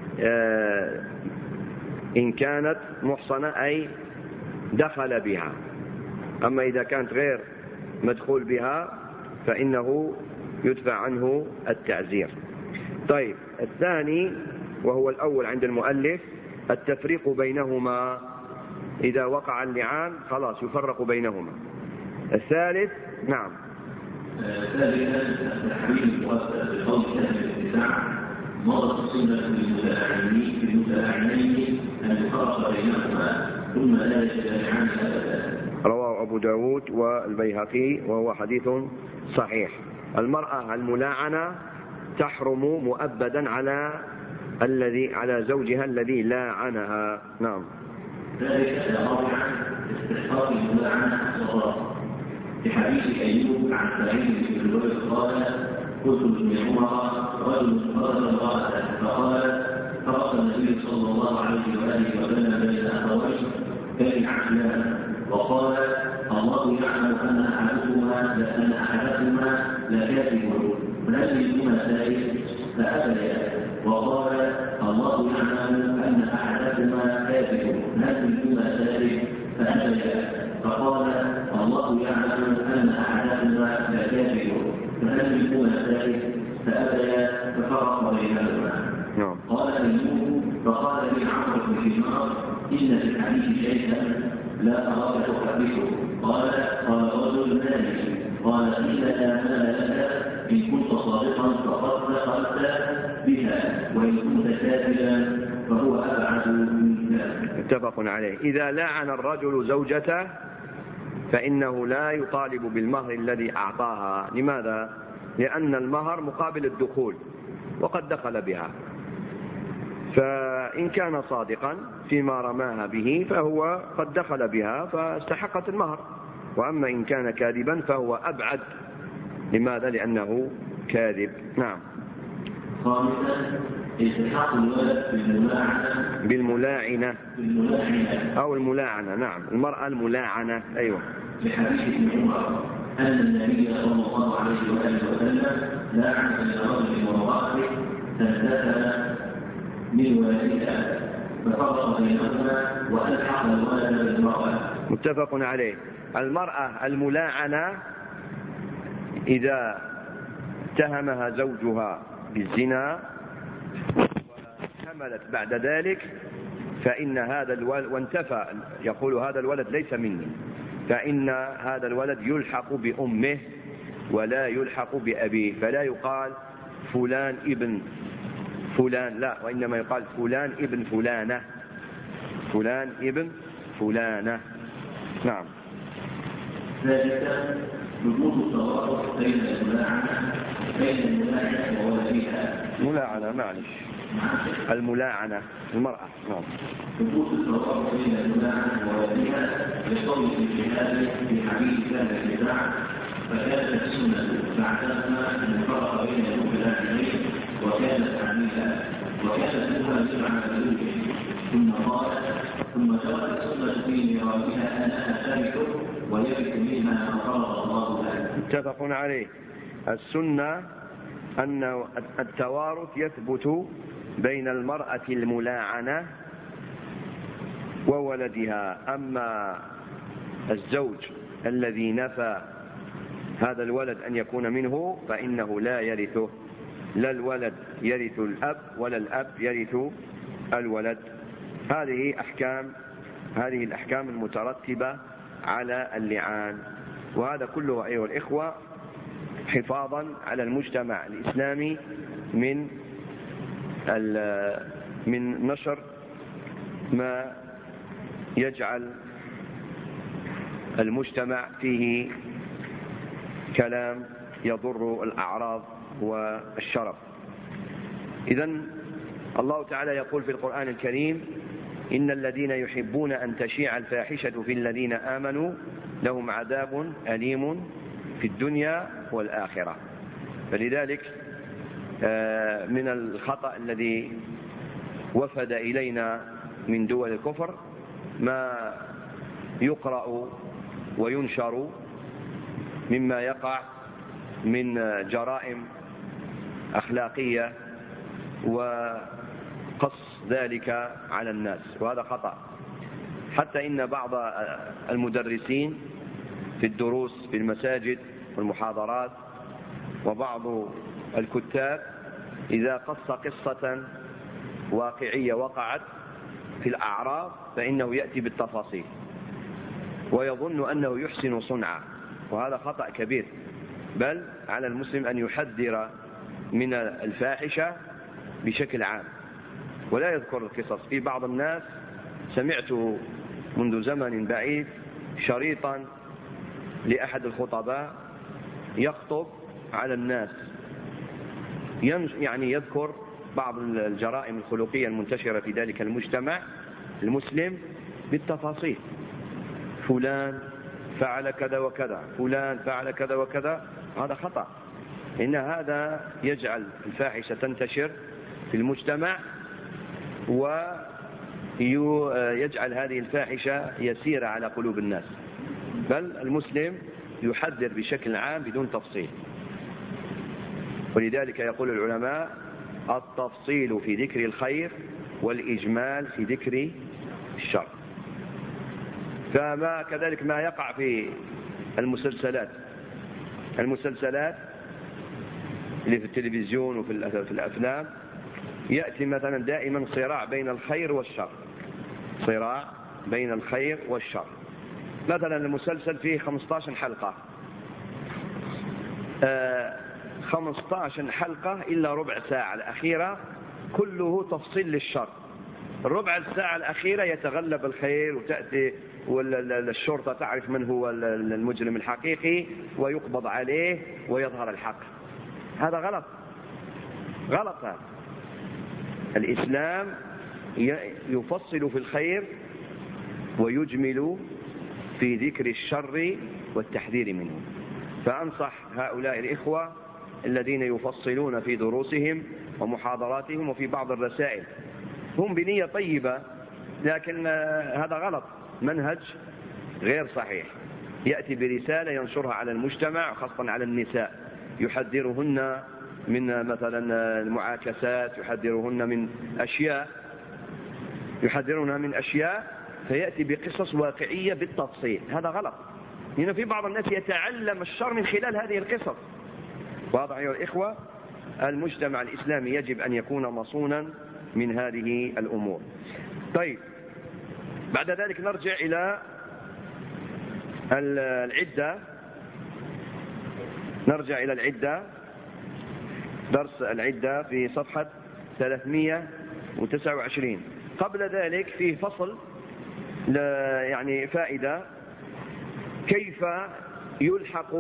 إن كانت محصنة أي دخل بها، أما إذا كانت غير مدخول بها فإنه يدفع عنه التعزير. طيب، الثاني وهو الأول عند المؤلف التفريق بينهما، إذا وقع اللعان خلاص يفرق بينهما. الثالث نعم. ثالثا التحريم بقول سهل الاتباع، مرض السنة للمتلاعنين أن يفرق بينهما ثم لا يجتمعان أبدا. رواه أبو داود والبيهقي وهو حديث صحيح. المرأة الملاعنة تحرم مؤبدا على زوجها الذي لاعنها. نعم. ذلك رابعا استحقاق الملاعنة الصغار، في حديث أيوب عن سعيد بن الولد قال: قلت لابن عمر رجل قال امرأة فقال: فرق النبي صلى الله عليه وآله وسلم بين أخوين كالعقلان، وقال: الله يعلم أن أحدهما لكاذب فهل منهما سائل فأبيا، وقال: الله يعلم أن أحدهما كاذب هل منهما سائل فأبيا، فقال: الله يعلم أن أحدهما لكاذب فهل منهما سائل فأبيا، ففرق بينهما. قال أيوب: فقال لي عمرو بن دينار: إن في الحديث شيئا لا أراك تحدثه. قال رجل مالك، قال: إنك ما لك إن كنت صادقا فقد دخلت بها، وإن كنت كاذبا فهو أبعد منك. متفق عليه. إذا لعن الرجل زوجته فإنه لا يطالب بالمهر الذي أعطاها. لماذا؟ لأن المهر مقابل الدخول وقد دخل بها، فإن كان صادقا فيما رماها به فهو قد دخل بها فاستحقت المهر، وأما إن كان كاذبا فهو أبعد. لماذا؟ لأنه كاذب. نعم. خامسا التحاق الولد بالملاعنة أو الملاعنة. نعم، المرأة الملاعنة. أيوة. لحديث ابن عمر أن النبي صلى الله عليه وآله وسلم لاعن بين رجل وامرأته ثلاثة من ولدها ففرق بينهما وألحق الولد بالمرأة. متفق عليه. المرأة الملاعنة إذا اتهمها زوجها بالزنا وحملت بعد ذلك فإن هذا الولد وانتفى، يقول هذا الولد ليس مني، فإن هذا الولد يلحق بأمه ولا يلحق بأبيه، فلا يقال فلان ابن فلان، لا، وإنما يقال فلان ابن فلانة، فلان ابن فلانة. نعم. ثالثا وجود التوافق بين الملاعنة وولدها. ملاعنة، معلش، الملاعنة المرأة. نعم. وجود التوافق بين الملاعنة وولدها لقول الجهاد في حديث كان النزاع، فكانت السنة بعدما أن يفرق بين الملاعنين وكانت عميلة وكانت لها جمعا ملوكا، ثم قال: ثم جرت السنة في ميراثها أنها ترث ويرث منها ما فرض الله لها. متفق عليه. السنة أن التوارث يثبت بين المرأة الملاعنة وولدها، أما الزوج الذي نفى هذا الولد أن يكون منه فإنه لا يرثه، لا الولد يرث الأب ولا الأب يرث الولد. هذه الأحكام المترتبة على اللعان، وهذا كله أيها الإخوة حفاظا على المجتمع الإسلامي من نشر ما يجعل المجتمع فيه كلام يضر الأعراض والشرف. إذن الله تعالى يقول في القرآن الكريم: إن الذين يحبون أن تشيع الفاحشة في الذين آمنوا لهم عذاب أليم في الدنيا والآخرة. فلذلك من الخطأ الذي وفد إلينا من دول الكفر ما يقرأ وينشر مما يقع من جرائم أخلاقية وقص ذلك على الناس، وهذا خطأ. حتى إن بعض المدرسين في الدروس في المساجد والمحاضرات وبعض الكتاب إذا قص قصة واقعية وقعت في الأعراض فإنه يأتي بالتفاصيل ويظن أنه يحسن صنعا، وهذا خطأ كبير. بل على المسلم أن يحذر من الفاحشة بشكل عام ولا يذكر القصص. في بعض الناس سمعت منذ زمن بعيد شريطا لأحد الخطباء يخطب على الناس، يعني يذكر بعض الجرائم الخلقية المنتشرة في ذلك المجتمع المسلم بالتفاصيل: فلان فعل كذا وكذا، فلان فعل كذا وكذا. هذا خطأ، إن هذا يجعل الفاحشة تنتشر في المجتمع ويجعل هذه الفاحشة يسيرة على قلوب الناس. بل المسلم يحذر بشكل عام بدون تفصيل. ولذلك يقول العلماء: التفصيل في ذكر الخير والإجمال في ذكر الشر. فما كذلك ما يقع في المسلسلات اللي في التلفزيون وفي الأفلام، يأتي مثلا دائما صراع بين الخير والشر، صراع بين الخير والشر. مثلا المسلسل فيه 15 حلقة، 15 حلقة إلا ربع ساعة الأخيرة كله تفصيل للشر. الربع الساعة الأخيرة يتغلب الخير وتأتي والشرطة تعرف من هو المجرم الحقيقي ويقبض عليه ويظهر الحق. هذا غلط هذا. الإسلام يفصل في الخير ويجمل في ذكر الشر والتحذير منه. فأنصح هؤلاء الإخوة الذين يفصلون في دروسهم ومحاضراتهم وفي بعض الرسائل، هم بنية طيبة لكن هذا غلط، منهج غير صحيح. يأتي برسالة ينشرها على المجتمع خاصة على النساء، يحذرهن من مثلا المعاكسات، يحذرهن من أشياء فيأتي بقصص واقعية بالتفصيل. هذا غلط. هنا في بعض الناس يتعلم الشر من خلال هذه القصص. واضح أيها الإخوة؟ المجتمع الإسلامي يجب أن يكون مصونا من هذه الأمور. طيب، بعد ذلك نرجع إلى العدة، درس العدة في صفحة 329. قبل ذلك في فصل يعني فائدة: كيف يلحق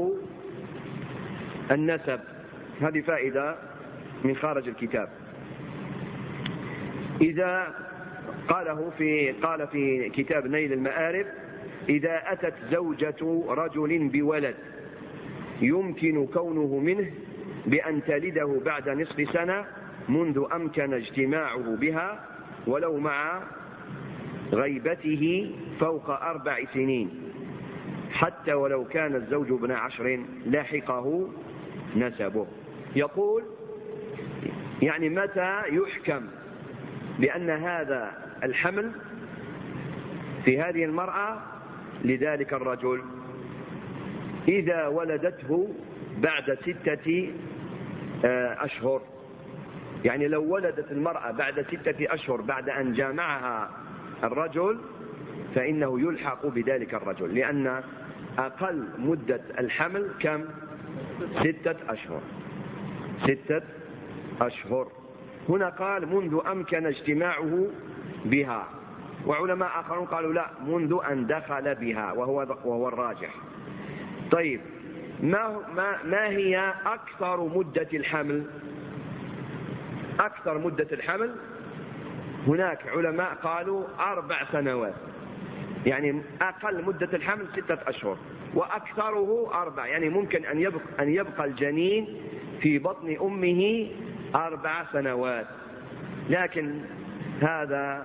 النسب. هذه فائدة من خارج الكتاب. إذا قال في كتاب نيل المآرب: إذا أتت زوجة رجل بولد يمكن كونه منه بأن تلده بعد نصف سنة منذ أمكن اجتماعه بها ولو مع غيبته فوق 4 سنين، حتى ولو كان الزوج ابن 10 لاحقه نسبه. يقول يعني متى يحكم بأن هذا الحمل في هذه المرأة لذلك الرجل؟ إذا ولدته بعد 6 أشهر. يعني لو ولدت المرأة بعد 6 أشهر بعد أن جامعها الرجل فإنه يلحق بذلك الرجل، لأن أقل مدة الحمل كم؟ 6 أشهر. 6 أشهر. هنا قال منذ أمكن اجتماعه بها، وعلماء آخرون قالوا لا، منذ أن دخل بها، وهو الراجح. طيب، ما هي أكثر مدة الحمل؟ أكثر مدة الحمل هناك علماء قالوا 4 سنوات، يعني أقل مدة الحمل 6 أشهر وأكثره 4، يعني ممكن أن يبقى الجنين في بطن أمه 4 سنوات. لكن هذا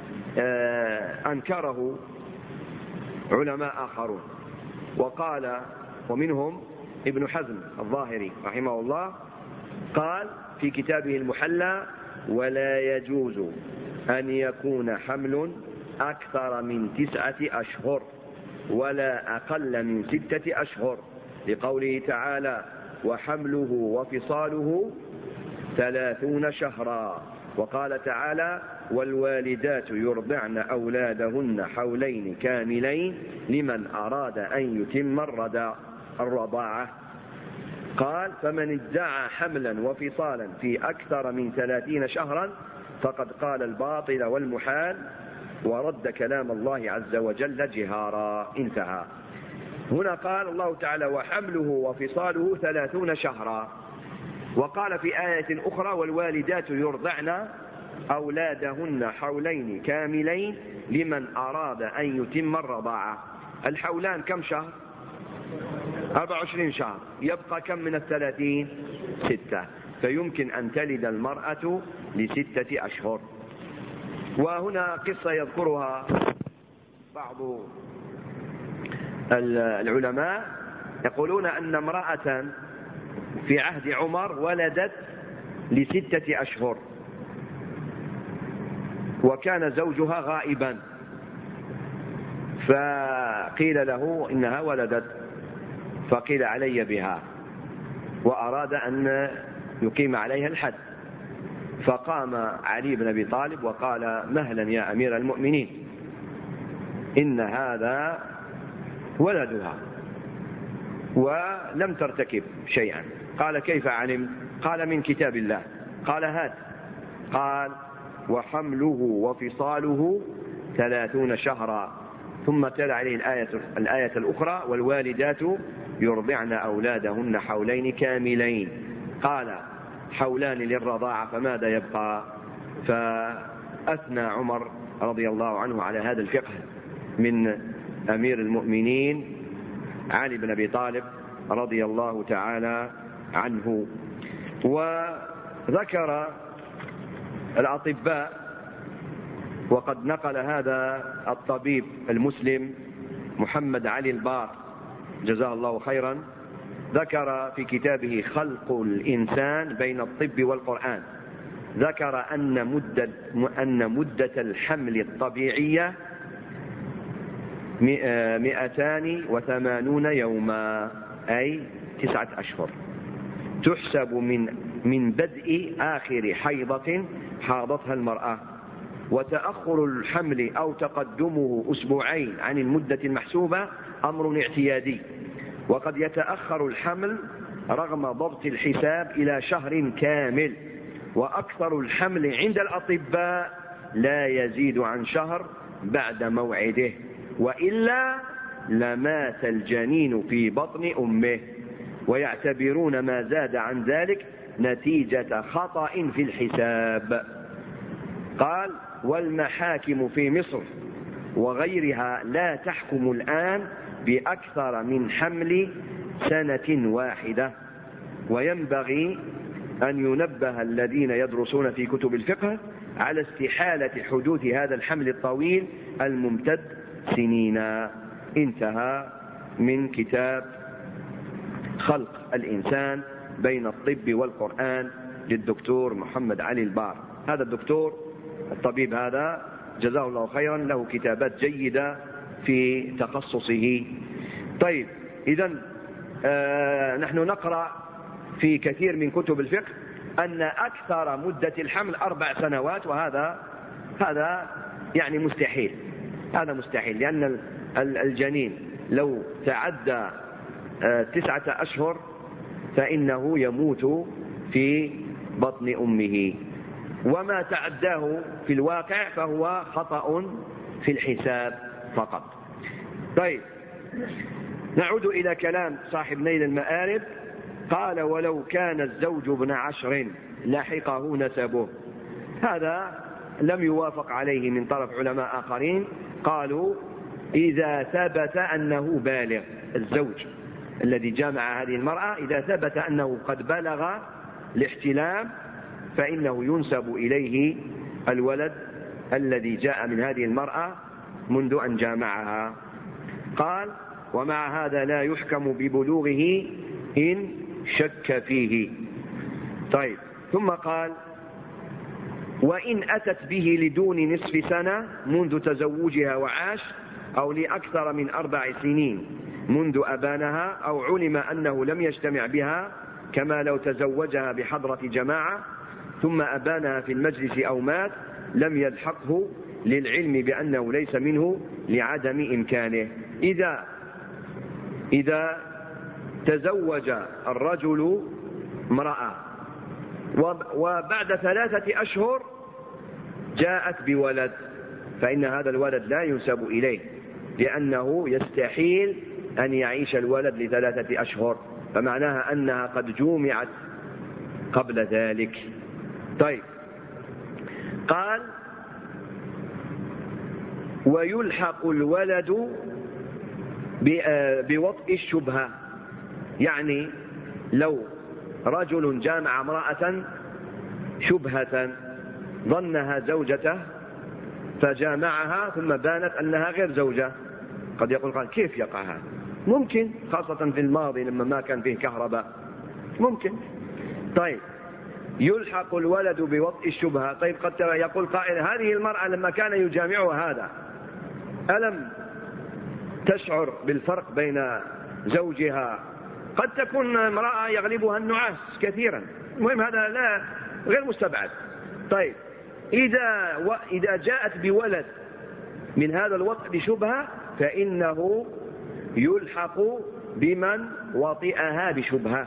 أنكره علماء آخرون، وقال ومنهم ابن حزم الظاهري رحمه الله قال في كتابه المحلى: ولا يجوز أن يكون حمل أكثر من 9 أشهر ولا أقل من 6 أشهر، لقوله تعالى: وحمله وفصاله 30 شهرا. وقال تعالى: والوالدات يرضعن أولادهن حولين كاملين لمن أراد أن يتم الرضاعة. قال: فمن ادعى حملا وفصالا في أكثر من 30 شهرا فقد قال الباطل والمحال ورد كلام الله عز وجل جهارا. انتهى. هنا قال الله تعالى: وحمله وفصاله 30 شهرا، وقال في آية أخرى: والوالدات يرضعن أولادهن حولين كاملين لمن أراد أن يتم الرضاعة. الحولان كم شهر؟ 24 شهر. يبقى كم من 30؟ 6. فيمكن أن تلد المرأة ل6 أشهر. وهنا قصة يذكرها بعض العلماء، يقولون أن امرأة في عهد عمر ولدت ل6 أشهر وكان زوجها غائبا، فقيل له إنها ولدت، فقيل علي بها، وأراد أن يقيم عليها الحد، فقام علي بن أبي طالب وقال: مهلا يا أمير المؤمنين، إن هذا ولدها ولم ترتكب شيئا. قال: كيف علم؟ قال: من كتاب الله. قال: هات. قال: وحمله وفصاله 30 شهرا. ثم تلا عليه الآية الأخرى: والوالدات يرضعن أولادهن حولين كاملين. قال: حولان للرضاعة فماذا يبقى؟ فأثنى عمر رضي الله عنه على هذا الفقه من أمير المؤمنين علي بن أبي طالب رضي الله تعالى عنه. وذكر الأطباء، وقد نقل هذا الطبيب المسلم محمد علي البار جزاه الله خيرا، ذكر في كتابه خلق الإنسان بين الطب والقرآن، ذكر أن مدة الحمل الطبيعية 280 يوما، أي 9 أشهر، تحسب من بدء آخر حيضة حاضتها المرأة. وتأخر الحمل أو تقدمه 2 أسبوعين عن المدة المحسوبة أمر اعتيادي، وقد يتأخر الحمل رغم ضبط الحساب إلى 1 شهر كامل. وأكثر الحمل عند الأطباء لا يزيد عن 1 شهر بعد موعده، وإلا لمات الجنين في بطن أمه، ويعتبرون ما زاد عن ذلك نتيجة خطأ في الحساب. قال: والمحاكم في مصر وغيرها لا تحكم الآن بأكثر من حمل 1 سنة، وينبغي أن ينبه الذين يدرسون في كتب الفقه على استحالة حدوث هذا الحمل الطويل الممتد سنين. انتهى من كتاب خلق الإنسان بين الطب والقرآن للدكتور محمد علي البار. هذا الدكتور الطبيب هذا جزاه الله خيرا، له كتابات جيدة في تخصصه. طيب، إذن نحن نقرأ في كثير من كتب الفقه أن أكثر مدة الحمل 4 سنوات، وهذا يعني مستحيل، هذا مستحيل، لأن الجنين لو تعدى 9 أشهر فإنه يموت في بطن أمه، وما تعداه في الواقع فهو خطأ في الحساب فقط. طيب، نعود إلى كلام صاحب نيل المآرب قال ولو كان الزوج ابن 10 لحقه نسبه. هذا لم يوافق عليه من طرف علماء آخرين، قالوا إذا ثبت أنه بالغ، الزوج الذي جامع هذه المرأة إذا ثبت أنه قد بلغ الاحتلام فإنه ينسب إليه الولد الذي جاء من هذه المرأة منذ أن جامعها. قال ومع هذا لا يحكم ببلوغه إن شك فيه. طيب، ثم قال وإن أتت به لدون نصف سنة منذ تزوجها وعاش، أو لأكثر من 4 سنين منذ أبانها، أو علم أنه لم يجتمع بها كما لو تزوجها بحضرة جماعة ثم أبانها في المجلس أو مات، لم يلحقه للعلم بأنه ليس منه لعدم إمكانه. إذا تزوج الرجل امرأة وبعد 3 أشهر جاءت بولد، فإن هذا الولد لا ينسب إليه، لأنه يستحيل أن يعيش الولد ل3 أشهر، فمعناها أنها قد جومعت قبل ذلك. طيب، قال ويلحق الولد بوطء الشبهة، يعني لو رجل جامع امرأة شبهة ظنها زوجته فجامعها ثم بانت أنها غير زوجة، قد يقول قال كيف يقع هذا؟ ممكن، خاصة في الماضي لما ما كان فيه كهرباء ممكن. طيب، يلحق الولد بوطء الشبهة. طيب، قد يقول قائل هذه المرأة لما كان يجامعها هذا ألم تشعر بالفرق بين زوجها؟ قد تكون امرأة يغلبها النعاس كثيرا، المهم هذا لا غير مستبعد. طيب، إذا جاءت بولد من هذا الوطء بشبهة فإنه يلحق بمن وطئها بشبهة.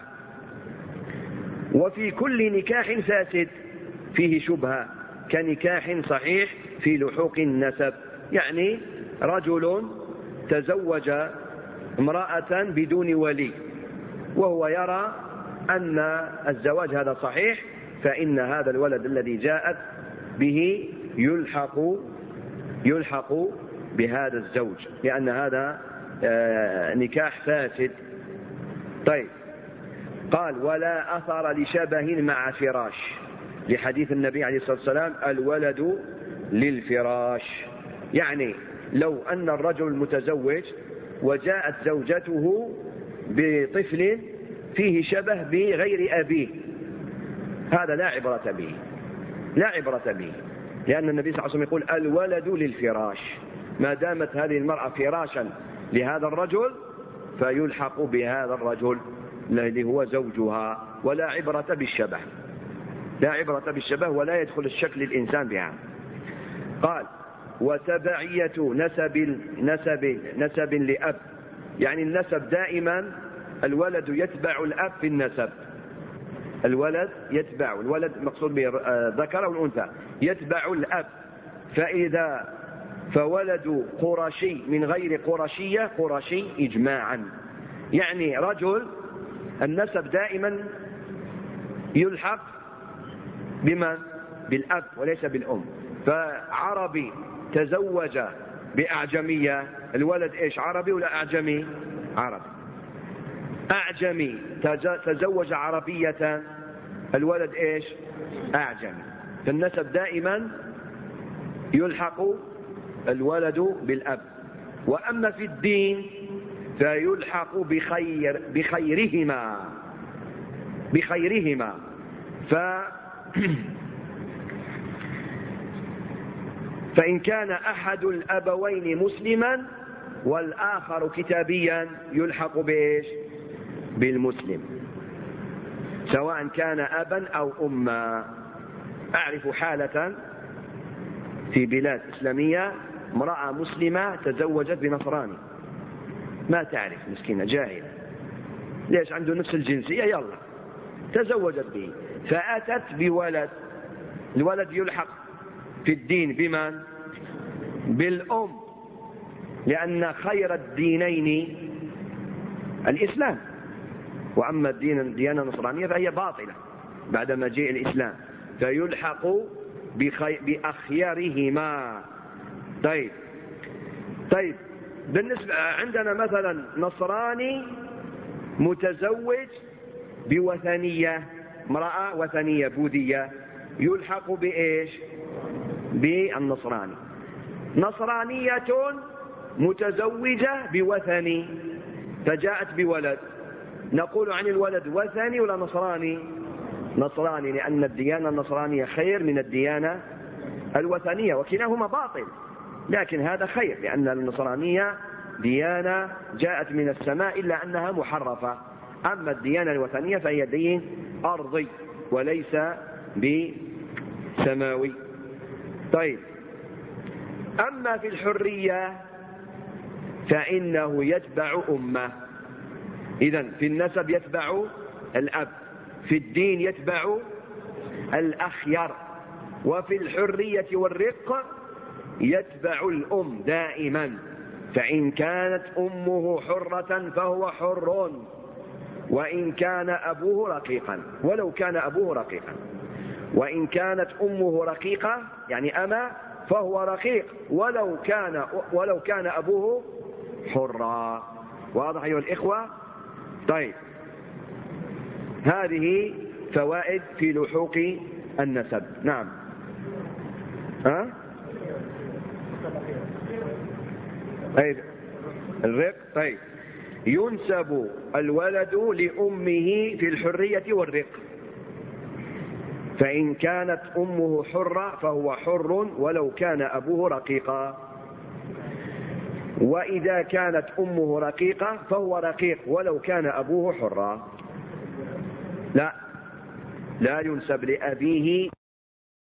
وفي كل نكاح فاسد فيه شبهة كنكاح صحيح في لحوق النسب، يعني رجل تزوج امرأة بدون ولي وهو يرى أن الزواج هذا صحيح، فإن هذا الولد الذي جاءت به يلحق بهذا الزوج، لأن هذا نكاح فاسد. طيب، قال ولا أثر لشبه مع فراش، لحديث النبي عليه الصلاة والسلام الولد للفراش، يعني لو أن الرجل المتزوج وجاءت زوجته بطفل فيه شبه بغير أبيه، هذا لا عبرة به، لا عبرة به، لأن النبي صلى الله عليه وسلم يقول الولد للفراش، ما دامت هذه المرأة فراشا لهذا الرجل فيلحق بهذا الرجل الذي هو زوجها، ولا عبرة بالشبه، لا عبرة بالشبه ولا يدخل الشك للإنسان بها. قال وتبعية نسب لأب، يعني النسب دائما الولد يتبع الأب في النسب، الولد يتبع، الولد مقصود به ذكر أو الأنثى، يتبع الأب، فولد قرشي من غير قرشية قرشي إجماعا، يعني رجل النسب دائما يلحق بمن؟ بالأب وليس بالأم. فعربي تزوج بأعجمية، الولد إيش، عربي ولا أعجمي؟ عربي. أعجمي تزوج عربية، الولد إيش؟ أعجمي. فالنسب دائما يلحق الولد بالأب. وأما في الدين فيلحق بخيرهما فإن كان أحد الأبوين مسلما والآخر كتابيا يلحق بإيش؟ بالمسلم، سواء كان أبا أو أما. أعرف حالة في بلاد إسلامية امرأة مسلمة تزوجت بنصراني، ما تعرف، مسكينة جاهلة، ليش؟ عنده نفس الجنسية، يلا تزوجت به، فأتت بولد، الولد يلحق في الدين بمن؟ بالأم، لأن خير الدينين الإسلام، وأما الديانة النصرانية فهي باطلة بعد مجيء الإسلام، فيلحق بأخيارهما. طيب بالنسبة عندنا مثلا نصراني متزوج بوثنية، امرأة وثنية بوذية، يلحق بإيش؟ بالنصراني. نصرانية متزوجة بوثني فجاءت بولد، نقول عن الولد وثني ولا نصراني؟ نصراني، لأن الديانة النصرانية خير من الديانة الوثنية، وكلاهما باطل، لكن هذا خير لأن النصرانية ديانة جاءت من السماء إلا أنها محرفة. أما الديانة الوثنية فهي دين أرضي وليس بسماوي. طيب أما في الحرية فإنه يتبع أمه، إذن في النسب يتبع الأب، في الدين يتبع الأخير، وفي الحرية والرق يتبع الأم دائما. فإن كانت أمه حرة فهو حر وإن كان أبوه رقيقا، ولو كان أبوه رقيقا. وإن كانت أمه رقيقة يعني أما فهو رقيق ولو كان أبوه حرا. واضح أيها الإخوة؟ طيب هذه فوائد في لحوق النسب. نعم. الرق. طيب ينسب الولد لأمه في الحرية والرق، فإن كانت أمه حرة فهو حر ولو كان أبوه رقيقا، وإذا كانت أمه رقيقة فهو رقيق ولو كان أبوه حرا. لا ينسب لأبيه